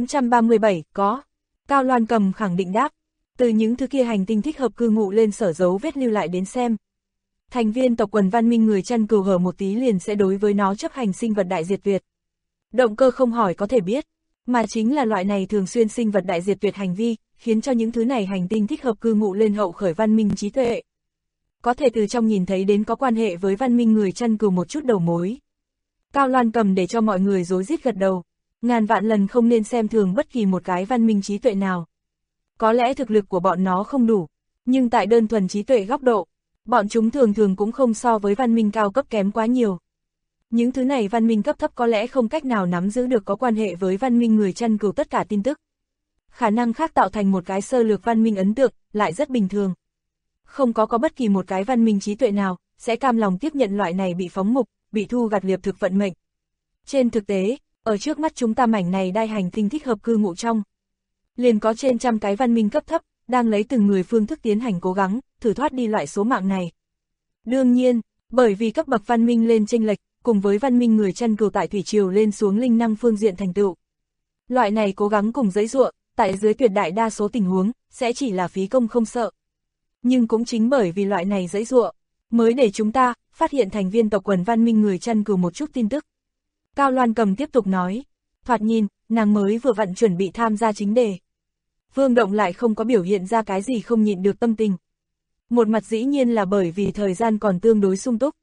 837, có. Cao Loan Cầm khẳng định đáp. Từ những thứ kia hành tinh thích hợp cư ngụ lên sở dấu vết lưu lại đến xem. Thành viên tộc quần văn minh người chăn cừu hở một tí liền sẽ đối với nó chấp hành sinh vật đại diệt tuyệt. Động cơ không hỏi có thể biết, mà chính là loại này thường xuyên sinh vật đại diệt tuyệt hành vi, khiến cho những thứ này hành tinh thích hợp cư ngụ lên hậu khởi văn minh trí tuệ. có thể từ trong nhìn thấy đến có quan hệ với văn minh người chăn cừu một chút đầu mối. Cao Loan Cầm để cho mọi người rối rít gật đầu, ngàn vạn lần không nên xem thường bất kỳ một cái văn minh trí tuệ nào. Có lẽ thực lực của bọn nó không đủ, nhưng tại đơn thuần trí tuệ góc độ, bọn chúng thường thường cũng không so với văn minh cao cấp kém quá nhiều. Những thứ này văn minh cấp thấp có lẽ không cách nào nắm giữ được có quan hệ với văn minh người chăn cừu tất cả tin tức. Khả năng khác tạo thành một cái sơ lược văn minh ấn tượng, lại rất bình thường. Không có bất kỳ một cái văn minh trí tuệ nào, sẽ cam lòng tiếp nhận loại này bị phóng mục, bị thu gặt liệp thực vận mệnh. Trên thực tế, ở trước mắt chúng ta mảnh này đai hành tinh thích hợp cư ngụ trong. Liền có trên trăm cái văn minh cấp thấp, đang lấy từng người phương thức tiến hành cố gắng, thử thoát đi loại số mạng này. Đương nhiên, bởi vì cấp bậc văn minh lên chênh lệch, cùng với văn minh người chăn cừu tại thủy triều lên xuống linh năng phương diện thành tựu. Loại này cố gắng cùng giãy giụa, tại dưới tuyệt đại đa số tình huống, sẽ chỉ là phí công không sợ. Nhưng cũng chính bởi vì loại này giãy giụa, mới để chúng ta phát hiện thành viên tộc quần văn minh người chăn cừu một chút tin tức. Cao Loan Cầm tiếp tục nói, thoạt nhìn, nàng mới vừa vặn chuẩn bị tham gia chính đề. Vương Động lại không có biểu hiện ra cái gì không nhịn được tâm tình. Một mặt dĩ nhiên là bởi vì thời gian còn tương đối sung túc.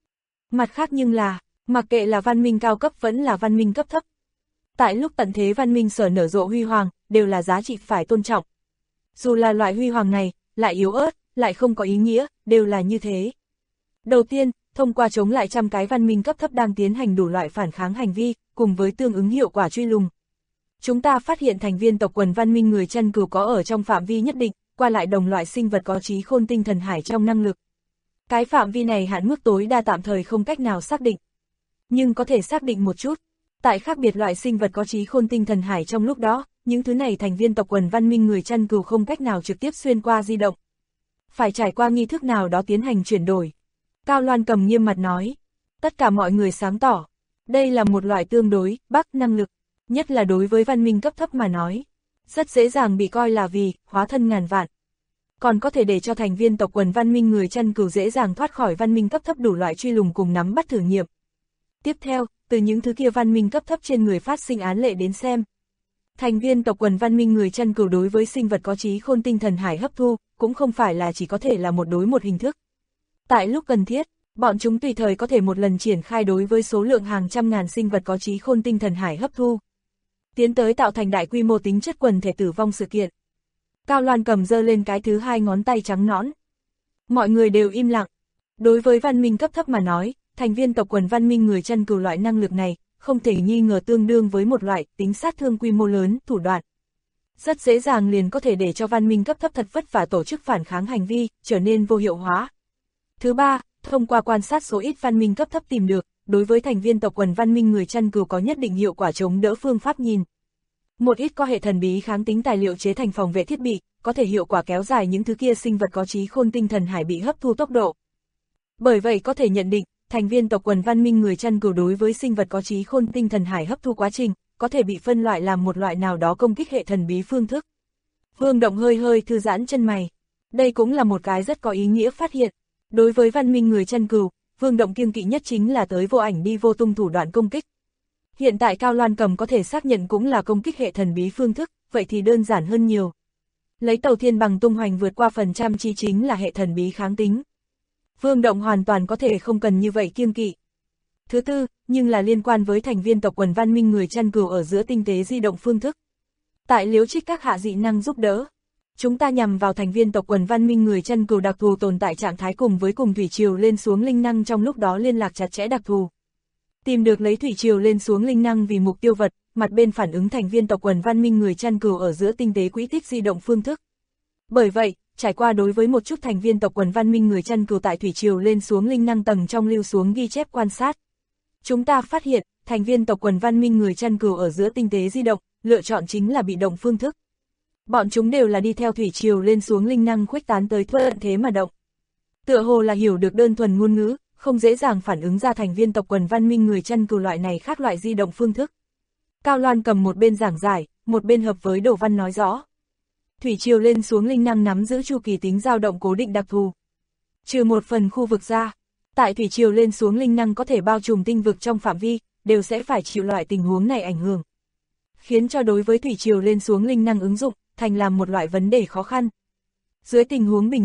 Mặt khác nhưng là, mặc kệ là văn minh cao cấp vẫn là văn minh cấp thấp. Tại lúc tận thế văn minh sở nở rộ huy hoàng, đều là giá trị phải tôn trọng. Dù là loại huy hoàng này, lại yếu ớt, lại không có ý nghĩa, đều là như thế. Đầu tiên, thông qua chống lại trăm cái văn minh cấp thấp đang tiến hành đủ loại phản kháng hành vi, cùng với tương ứng hiệu quả truy lùng. Chúng ta phát hiện thành viên tộc quần văn minh người chăn cừu có ở trong phạm vi nhất định, qua lại đồng loại sinh vật có trí khôn tinh thần hải trong năng lực. Cái phạm vi này hạn mức tối đa tạm thời không cách nào xác định. Nhưng có thể xác định một chút, tại khác biệt loại sinh vật có trí khôn tinh thần hải trong lúc đó, những thứ này thành viên tộc quần văn minh người chăn cừu không cách nào trực tiếp xuyên qua di động. Phải trải qua nghi thức nào đó tiến hành chuyển đổi. Cao Loan Cầm nghiêm mặt nói, tất cả mọi người sáng tỏ, đây là một loại tương đối bắc năng lực, nhất là đối với văn minh cấp thấp mà nói, rất dễ dàng bị coi là vì hóa thân ngàn vạn. Còn có thể để cho thành viên tộc quần văn minh người chăn cừu dễ dàng thoát khỏi văn minh cấp thấp đủ loại truy lùng cùng nắm bắt thử nghiệm. Tiếp theo, từ những thứ kia văn minh cấp thấp trên người phát sinh án lệ đến xem. Thành viên tộc quần văn minh người chăn cừu đối với sinh vật có trí khôn tinh thần hải hấp thu, cũng không phải là chỉ có thể là một đối một hình thức. Tại lúc cần thiết, bọn chúng tùy thời có thể một lần triển khai đối với số lượng hàng trăm ngàn sinh vật có trí khôn tinh thần hải hấp thu. Tiến tới tạo thành đại quy mô tính chất quần thể tử vong sự kiện. Cao Loan Cầm giơ lên cái thứ hai ngón tay trắng nõn. Mọi người đều im lặng. Đối với văn minh cấp thấp mà nói, thành viên tộc quần văn minh người chăn cừu loại năng lực này, không thể nghi ngờ tương đương với một loại tính sát thương quy mô lớn, thủ đoạn. Rất dễ dàng liền có thể để cho văn minh cấp thấp thật vất vả tổ chức phản kháng hành vi, trở nên vô hiệu hóa. Thứ ba, thông qua quan sát số ít văn minh cấp thấp tìm được, đối với thành viên tộc quần văn minh người chăn cừu có nhất định hiệu quả chống đỡ phương pháp nhìn. Một ít có hệ thần bí kháng tính tài liệu chế thành phòng vệ thiết bị, có thể hiệu quả kéo dài những thứ kia sinh vật có trí khôn tinh thần hải bị hấp thu tốc độ. Bởi vậy có thể nhận định, thành viên tộc quần văn minh người chăn cừu đối với sinh vật có trí khôn tinh thần hải hấp thu quá trình, có thể bị phân loại làm một loại nào đó công kích hệ thần bí phương thức. Vương Động hơi hơi thư giãn chân mày. Đây cũng là một cái rất có ý nghĩa phát hiện. Đối với văn minh người chăn cừu, Vương Động kiêng kỵ nhất chính là tới vô ảnh đi vô tung thủ đoạn công kích. Hiện tại Cao Loan Cầm có thể xác nhận cũng là công kích hệ thần bí phương thức, vậy thì đơn giản hơn nhiều. Lấy tàu thiên bằng tung hoành vượt qua phần trăm chi chính là hệ thần bí kháng tính. Vương Động hoàn toàn có thể không cần như vậy kiêng kỵ. Thứ tư, nhưng là liên quan với thành viên tộc quần văn minh người chăn cừu ở giữa tinh tế di động phương thức. Tại Liễu Trích các hạ dị năng giúp đỡ, chúng ta nhằm vào thành viên tộc quần văn minh người chăn cừu đặc thù tồn tại trạng thái cùng với cùng thủy triều lên xuống linh năng trong lúc đó liên lạc chặt chẽ đặc thù. Tìm được lấy thủy triều lên xuống linh năng vì mục tiêu vật, mặt bên phản ứng thành viên tộc quần văn minh người chăn cừu ở giữa tinh tế quỹ tích di động phương thức. Bởi vậy, trải qua đối với một chút thành viên tộc quần văn minh người chăn cừu tại thủy triều lên xuống linh năng tầng trong lưu xuống ghi chép quan sát. Chúng ta phát hiện, thành viên tộc quần văn minh người chăn cừu ở giữa tinh tế di động, lựa chọn chính là bị động phương thức. Bọn chúng đều là đi theo thủy triều lên xuống linh năng khuếch tán tới thuận thế mà động. Tựa hồ là hiểu được đơn thuần ngôn ngữ, không dễ dàng phản ứng ra thành viên tộc quần văn minh người chăn cừu loại này khác loại di động phương thức. Cao Loan Cầm một bên giảng giải, một bên hợp với Đồ Văn nói rõ. Thủy triều lên xuống linh năng nắm giữ chu kỳ tính dao động cố định đặc thù. Trừ một phần khu vực ra, tại thủy triều lên xuống linh năng có thể bao trùm tinh vực trong phạm vi, đều sẽ phải chịu loại tình huống này ảnh hưởng. Khiến cho đối với thủy triều lên xuống linh năng ứng dụng, thành làm một loại vấn đề khó khăn. Dưới tình huống bình thường,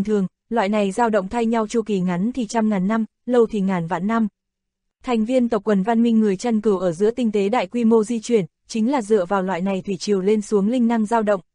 loại này dao động thay nhau chu kỳ ngắn thì trăm ngàn năm, lâu thì ngàn vạn năm. Thành viên tộc quần văn minh người chăn cừu ở giữa tinh tế đại quy mô di chuyển, chính là dựa vào loại này thủy triều lên xuống linh năng dao động.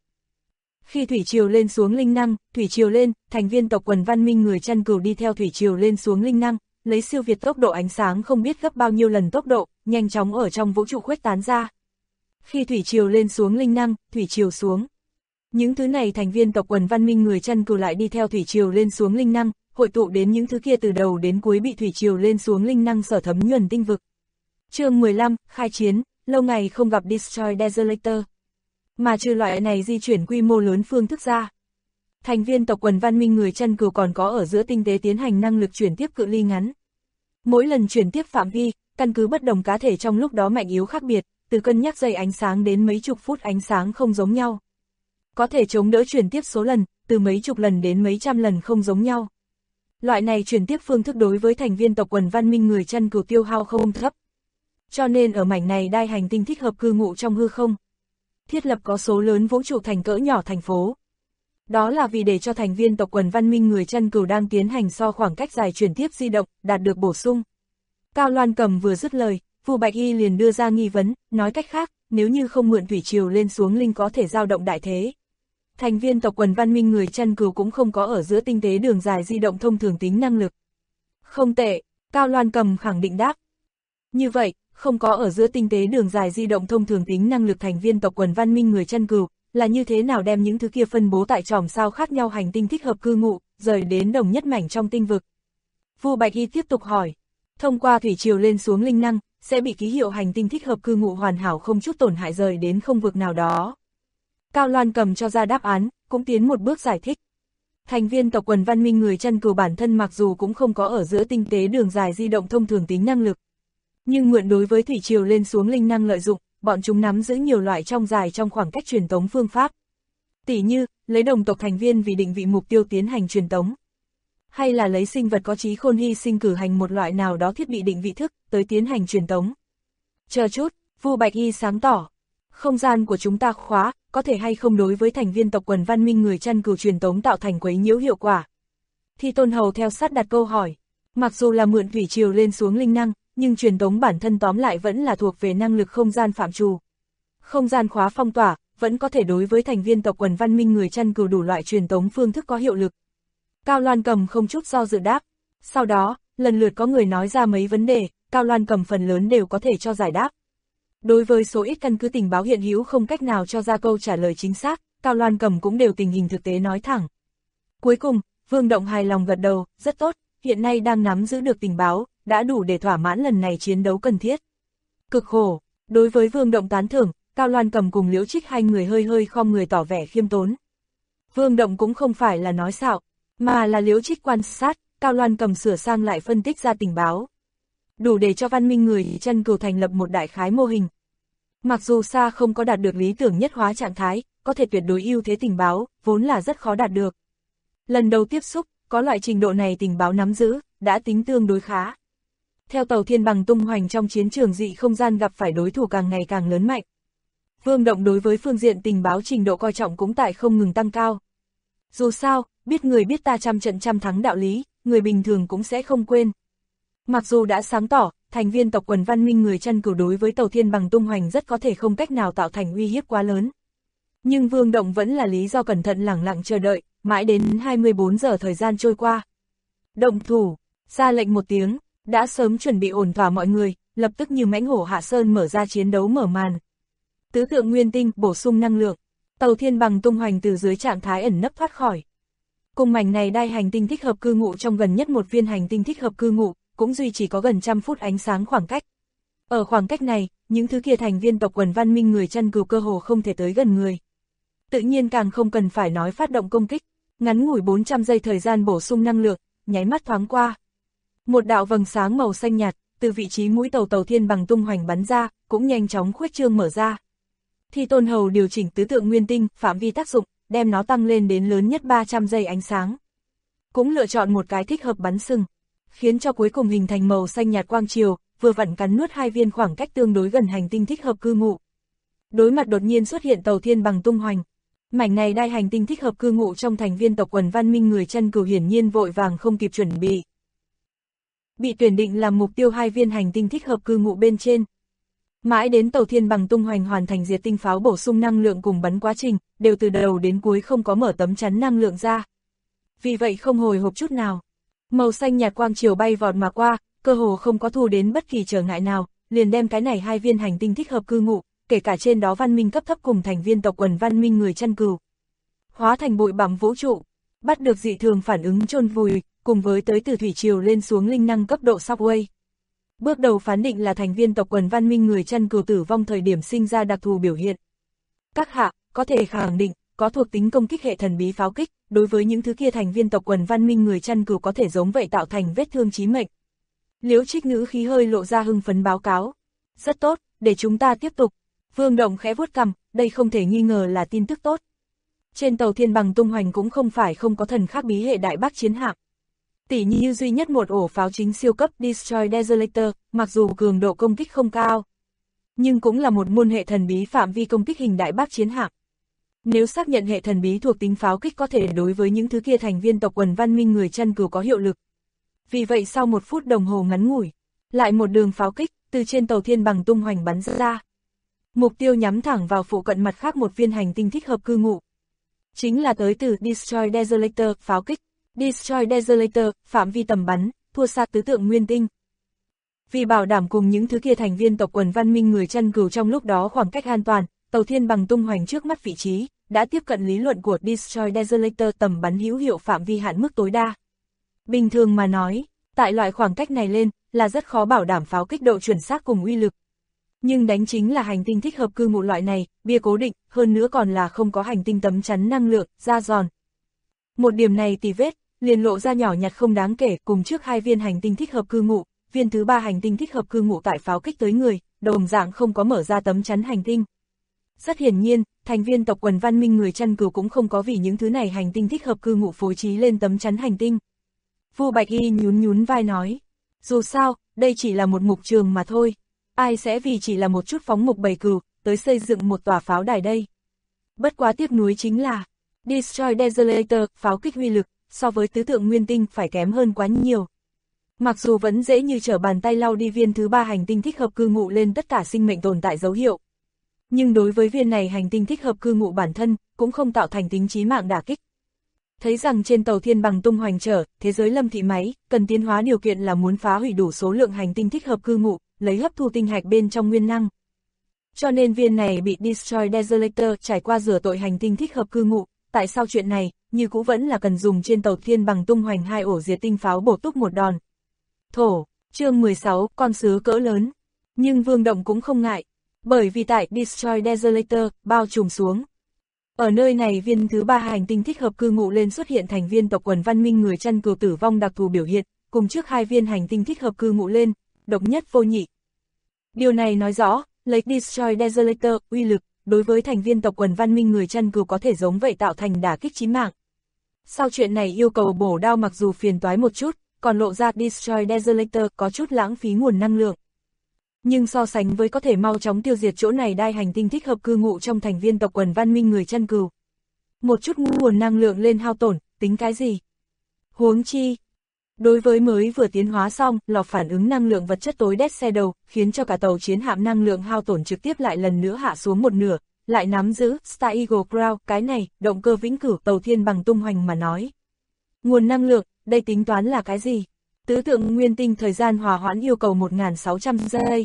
Khi thủy triều lên xuống linh năng, thủy triều lên, thành viên tộc quần văn minh người chăn cừu đi theo thủy triều lên xuống linh năng, lấy siêu việt tốc độ ánh sáng không biết gấp bao nhiêu lần tốc độ, nhanh chóng ở trong vũ trụ khuếch tán ra. Khi thủy triều lên xuống linh năng, thủy triều xuống. Những thứ này thành viên tộc quần văn minh người chăn cừu lại đi theo thủy triều lên xuống linh năng, hội tụ đến những thứ kia từ đầu đến cuối bị thủy triều lên xuống linh năng sở thấm nhuần tinh vực. Chương 15, khai chiến, lâu ngày không gặp Destroy Desolator. Mà trừ loại này di chuyển quy mô lớn phương thức ra. Thành viên tộc quần văn minh người chăn cừu còn có ở giữa tinh tế tiến hành năng lực chuyển tiếp cự ly ngắn. Mỗi lần chuyển tiếp phạm vi, căn cứ bất đồng cá thể trong lúc đó mạnh yếu khác biệt, từ cân nhắc giây ánh sáng đến mấy chục phút ánh sáng không giống nhau. Có thể chống đỡ chuyển tiếp số lần, từ mấy chục lần đến mấy trăm lần không giống nhau. Loại này chuyển tiếp phương thức đối với thành viên tộc quần văn minh người chăn cừu tiêu hao không thấp. Cho nên ở mảnh này đai hành tinh thích hợp cư ngụ trong hư không. Thiết lập có số lớn vũ trụ thành cỡ nhỏ thành phố. Đó là vì để cho thành viên tộc quần văn minh người chăn cừu đang tiến hành so khoảng cách dài chuyển tiếp di động, đạt được bổ sung. Cao Loan Cầm vừa dứt lời, Vu Bạch Y liền đưa ra nghi vấn, nói cách khác, nếu như không mượn thủy triều lên xuống linh có thể dao động đại thế. Thành viên tộc quần văn minh người chăn cừu cũng không có ở giữa tinh tế đường dài di động thông thường tính năng lực. Không tệ, Cao Loan Cầm khẳng định đáp. Như vậy, không có ở giữa tinh tế đường dài di động thông thường tính năng lực thành viên tộc quần văn minh người chăn cừu, là như thế nào đem những thứ kia phân bố tại chòm sao khác nhau hành tinh thích hợp cư ngụ, rời đến đồng nhất mảnh trong tinh vực. Vu Bạch Y tiếp tục hỏi, thông qua thủy triều lên xuống linh năng, sẽ bị ký hiệu hành tinh thích hợp cư ngụ hoàn hảo không chút tổn hại rời đến không vực nào đó. Cao Loan Cầm cho ra đáp án, cũng tiến một bước giải thích. Thành viên tộc quần văn minh người chăn cừu bản thân mặc dù cũng không có ở giữa tinh tế đường dài di động thông thường tính năng lực. Nhưng mượn đối với thủy triều lên xuống linh năng lợi dụng, bọn chúng nắm giữ nhiều loại trong dài trong khoảng cách truyền tống phương pháp. Tỉ như, lấy đồng tộc thành viên vì định vị mục tiêu tiến hành truyền tống. Hay là lấy sinh vật có trí khôn hy sinh cử hành một loại nào đó thiết bị định vị thức, tới tiến hành truyền tống. Chờ chút, Vu Bạch Y sáng tỏ. Không gian của chúng ta khóa, có thể hay không đối với thành viên tộc quần văn minh người chăn cừu truyền tống tạo thành quấy nhiễu hiệu quả. Thi Tôn Hầu theo sát đặt câu hỏi. Mặc dù là mượn thủy triều lên xuống linh năng, nhưng truyền tống bản thân tóm lại vẫn là thuộc về năng lực không gian phạm trù. Không gian khóa phong tỏa, vẫn có thể đối với thành viên tộc quần văn minh người chăn cừu đủ loại truyền tống phương thức có hiệu lực. Cao Loan Cầm không chút do dự đáp. Sau đó, lần lượt có người nói ra mấy vấn đề, Cao Loan Cầm phần lớn đều có thể cho giải đáp. Đối với số ít căn cứ tình báo hiện hữu không cách nào cho ra câu trả lời chính xác, Cao Loan Cầm cũng đều tình hình thực tế nói thẳng. Cuối cùng, Vương Động hài lòng gật đầu, rất tốt, hiện nay đang nắm giữ được tình báo, đã đủ để thỏa mãn lần này chiến đấu cần thiết. Cực khổ, đối với Vương Động tán thưởng, Cao Loan Cầm cùng Liễu Trích hai người hơi hơi khom người tỏ vẻ khiêm tốn. Vương Động cũng không phải là nói xạo, mà là Liễu Trích quan sát, Cao Loan Cầm sửa sang lại phân tích ra tình báo. Đủ để cho văn minh người chăn cừu thành lập một đại khái mô hình. Mặc dù xa không có đạt được lý tưởng nhất hóa trạng thái, có thể tuyệt đối ưu thế tình báo, vốn là rất khó đạt được. Lần đầu tiếp xúc, có loại trình độ này tình báo nắm giữ, đã tính tương đối khá. Theo tàu thiên bằng tung hoành trong chiến trường dị không gian gặp phải đối thủ càng ngày càng lớn mạnh. Vương Động đối với phương diện tình báo trình độ coi trọng cũng tại không ngừng tăng cao. Dù sao, biết người biết ta trăm trận trăm thắng đạo lý, người bình thường cũng sẽ không quên. Mặc dù đã sáng tỏ, thành viên tộc quần văn minh người chăn cừu đối với tàu thiên bằng tung hoành rất có thể không cách nào tạo thành uy hiếp quá lớn. Nhưng Vương Động vẫn là lý do cẩn thận lẳng lặng chờ đợi, mãi đến 24 giờ thời gian trôi qua. Động thủ, ra lệnh một tiếng, đã sớm chuẩn bị ổn thỏa mọi người, lập tức như mãnh hổ hạ sơn mở ra chiến đấu mở màn. Tứ tượng nguyên tinh bổ sung năng lượng, tàu thiên bằng tung hoành từ dưới trạng thái ẩn nấp thoát khỏi. Cùng mảnh này đai hành tinh thích hợp cư ngụ trong gần nhất một viên hành tinh thích hợp cư ngụ, cũng duy trì có gần 100 phút ánh sáng khoảng cách. Ở khoảng cách này, những thứ kia thành viên tộc quần văn minh người chăn cừu cơ hồ không thể tới gần người. Tự nhiên càng không cần phải nói phát động công kích, ngắn ngủi 400 giây thời gian bổ sung năng lượng, nháy mắt thoáng qua. Một đạo vầng sáng màu xanh nhạt, từ vị trí mũi tàu thiên bằng tung hoành bắn ra, cũng nhanh chóng khuếch trương mở ra. Thi Tôn Hầu điều chỉnh tứ tượng nguyên tinh, phạm vi tác dụng, đem nó tăng lên đến lớn nhất 300 giây ánh sáng. Cũng lựa chọn một cái thích hợp bắn sừng, khiến cho cuối cùng hình thành màu xanh nhạt quang chiều, vừa vặn cắn nuốt hai viên khoảng cách tương đối gần hành tinh thích hợp cư ngụ. Đối mặt đột nhiên xuất hiện tàu thiên bằng tung hoành, Mảnh này đai hành tinh thích hợp cư ngụ trong thành viên tộc quần văn minh người chăn cừu hiển nhiên vội vàng không kịp chuẩn bị. Bị tuyển định làm mục tiêu 2 viên hành tinh thích hợp cư ngụ bên trên. Mãi đến tàu thiên bằng tung hoành hoàn thành diệt tinh pháo bổ sung năng lượng cùng bắn quá trình, đều từ đầu đến cuối không có mở tấm chắn năng lượng ra. Vì vậy không hồi hộp chút nào. Màu xanh nhạt quang chiều bay vọt mà qua, cơ hồ không có thu đến bất kỳ trở ngại nào, liền đem cái này 2 viên hành tinh thích hợp cư ngụ, kể cả trên đó văn minh cấp thấp cùng thành viên tộc quần văn minh người chăn cừu, hóa thành bụi bặm vũ trụ, bắt được dị thường phản ứng chôn vùi, cùng với tới từ thủy triều lên xuống linh năng cấp độ Shockwave. Bước đầu phán định là thành viên tộc quần văn minh người chăn cừu tử vong thời điểm sinh ra đặc thù biểu hiện. Các hạ, có thể khẳng định, có thuộc tính công kích hệ thần bí pháo kích, đối với những thứ kia thành viên tộc quần văn minh người chăn cừu có thể giống vậy tạo thành vết thương chí mệnh. Liễu Trích ngữ khí hơi lộ ra hưng phấn báo cáo. Rất tốt, để chúng ta tiếp tục. Vương Động khẽ vuốt cằm, đây không thể nghi ngờ là tin tức tốt. Trên tàu thiên bằng tung hoành cũng không phải không có thần khác bí hệ đại bác chiến hạm. Tỉ như duy nhất một ổ pháo chính siêu cấp Destroy Desolator, mặc dù cường độ công kích không cao, nhưng cũng là một môn hệ thần bí phạm vi công kích hình đại bác chiến hạm. Nếu xác nhận hệ thần bí thuộc tính pháo kích có thể đối với những thứ kia thành viên tộc quần văn minh người chăn cừu có hiệu lực. Vì vậy sau 1 phút đồng hồ ngắn ngủi, lại một đường pháo kích từ trên tàu thiên bằng tung hoành bắn ra. Mục tiêu nhắm thẳng vào phụ cận mặt khác một viên hành tinh thích hợp cư ngụ. Chính là tới từ Destroy Desolator pháo kích. Destroy Desolator, phạm vi tầm bắn, thua xa tứ tượng nguyên tinh. Vì bảo đảm cùng những thứ kia thành viên tộc quần văn minh người chăn cừu trong lúc đó khoảng cách an toàn, tàu thiên bằng tung hoành trước mắt vị trí, đã tiếp cận lý luận của Destroy Desolator tầm bắn hữu hiệu phạm vi hạn mức tối đa. Bình thường mà nói, tại loại khoảng cách này lên, là rất khó bảo đảm pháo kích độ chuẩn xác cùng uy lực. Nhưng đánh chính là hành tinh thích hợp cư ngụ loại này, bia cố định, hơn nữa còn là không có hành tinh tấm chắn năng lượng, da giòn. Một điểm này tì vết, liền lộ ra nhỏ nhặt không đáng kể, cùng trước 2 viên hành tinh thích hợp cư ngụ, viên thứ 3 hành tinh thích hợp cư ngụ tại pháo kích tới người, đồng dạng không có mở ra tấm chắn hành tinh. Rất hiển nhiên, thành viên tộc quần văn minh người chăn cừu cũng không có vì những thứ này hành tinh thích hợp cư ngụ phối trí lên tấm chắn hành tinh. Vu Bạch Y nhún vai nói, dù sao, đây chỉ là một mục trường mà thôi, ai sẽ vì chỉ là một chút phóng mục bầy cừu, tới xây dựng một tòa pháo đài đây. Bất quá tiếc nuối chính là, Destroy Desolator, pháo kích uy lực, so với tứ tượng nguyên tinh phải kém hơn quá nhiều. Mặc dù vẫn dễ như trở bàn tay lau đi viên thứ 3 hành tinh thích hợp cư ngụ lên tất cả sinh mệnh tồn tại dấu hiệu. Nhưng đối với viên này hành tinh thích hợp cư ngụ bản thân, cũng không tạo thành tính chí mạng đả kích. Thấy rằng trên tàu thiên bằng tung hoành trở, thế giới lâm thị máy, cần tiến hóa điều kiện là muốn phá hủy đủ số lượng hành tinh thích hợp cư ngụ, lấy hấp thu tinh hạch bên trong nguyên năng. Cho nên viên này bị Destroy Desolator trải qua rửa tội hành tinh thích hợp cư ngụ, tại sao chuyện này, như cũ vẫn là cần dùng trên tàu thiên bằng tung hoành 2 ổ diệt tinh pháo bổ túc một đòn. Thổ, chương 16, con sứ cỡ lớn. Nhưng Vương Động cũng không ngại, bởi vì tại Destroy Desolator, bao trùm xuống. Ở nơi này viên thứ 3 hành tinh thích hợp cư ngụ lên xuất hiện thành viên tộc quần văn minh người chăn cừu tử vong đặc thù biểu hiện, cùng trước 2 viên hành tinh thích hợp cư ngụ lên, độc nhất vô nhị. Điều này nói rõ, lấy Destroy Desolator, uy lực, đối với thành viên tộc quần văn minh người chăn cừu có thể giống vậy tạo thành đả kích chí mạng. Sau chuyện này yêu cầu bổ đao mặc dù phiền toái một chút, còn lộ ra Destroy Desolator có chút lãng phí nguồn năng lượng. Nhưng so sánh với có thể mau chóng tiêu diệt chỗ này đai hành tinh thích hợp cư ngụ trong thành viên tộc quần văn minh người chăn cừu. Một chút nguồn năng lượng lên hao tổn, tính cái gì? Huống chi. Đối với mới vừa tiến hóa xong, lò phản ứng năng lượng vật chất tối Death Shadow, khiến cho cả tàu chiến hạm năng lượng hao tổn trực tiếp lại lần nữa hạ xuống một nửa, lại nắm giữ Star Eagle Crown, cái này, động cơ vĩnh cửu tàu thiên bằng tung hoành mà nói. Nguồn năng lượng, đây tính toán là cái gì? Tứ tượng nguyên tinh thời gian hòa hoãn yêu cầu 1.600 giây.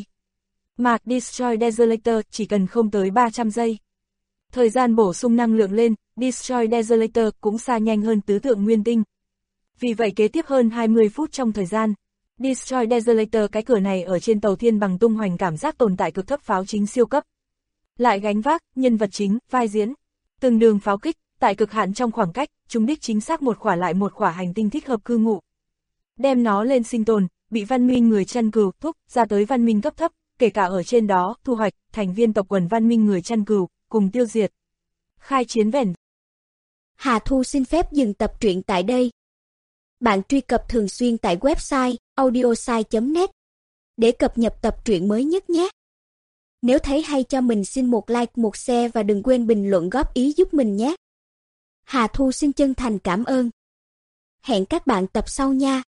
Mà Destroy Desolator chỉ cần không tới 300 giây. Thời gian bổ sung năng lượng lên, Destroy Desolator cũng xa nhanh hơn tứ tượng nguyên tinh. Vì vậy kế tiếp hơn 20 phút trong thời gian, Destroy Desolator cái cửa này ở trên tàu thiên bằng tung hoành cảm giác tồn tại cực thấp pháo chính siêu cấp. Lại gánh vác, nhân vật chính, vai diễn. Từng đường pháo kích, tại cực hạn trong khoảng cách, trúng đích chính xác một khỏa lại một khỏa hành tinh thích hợp cư ngụ. Đem nó lên sinh tồn, bị văn minh người chăn cừu thúc ra tới văn minh cấp thấp, kể cả ở trên đó, thu hoạch, thành viên tộc quần văn minh người chăn cừu, cùng tiêu diệt. Khai chiến vẻn. Hà Thu xin phép dừng tập truyện tại đây. Bạn truy cập thường xuyên tại website audiosai.net để cập nhật tập truyện mới nhất nhé. Nếu thấy hay cho mình xin một like, một share và đừng quên bình luận góp ý giúp mình nhé. Hà Thu xin chân thành cảm ơn. Hẹn các bạn tập sau nha.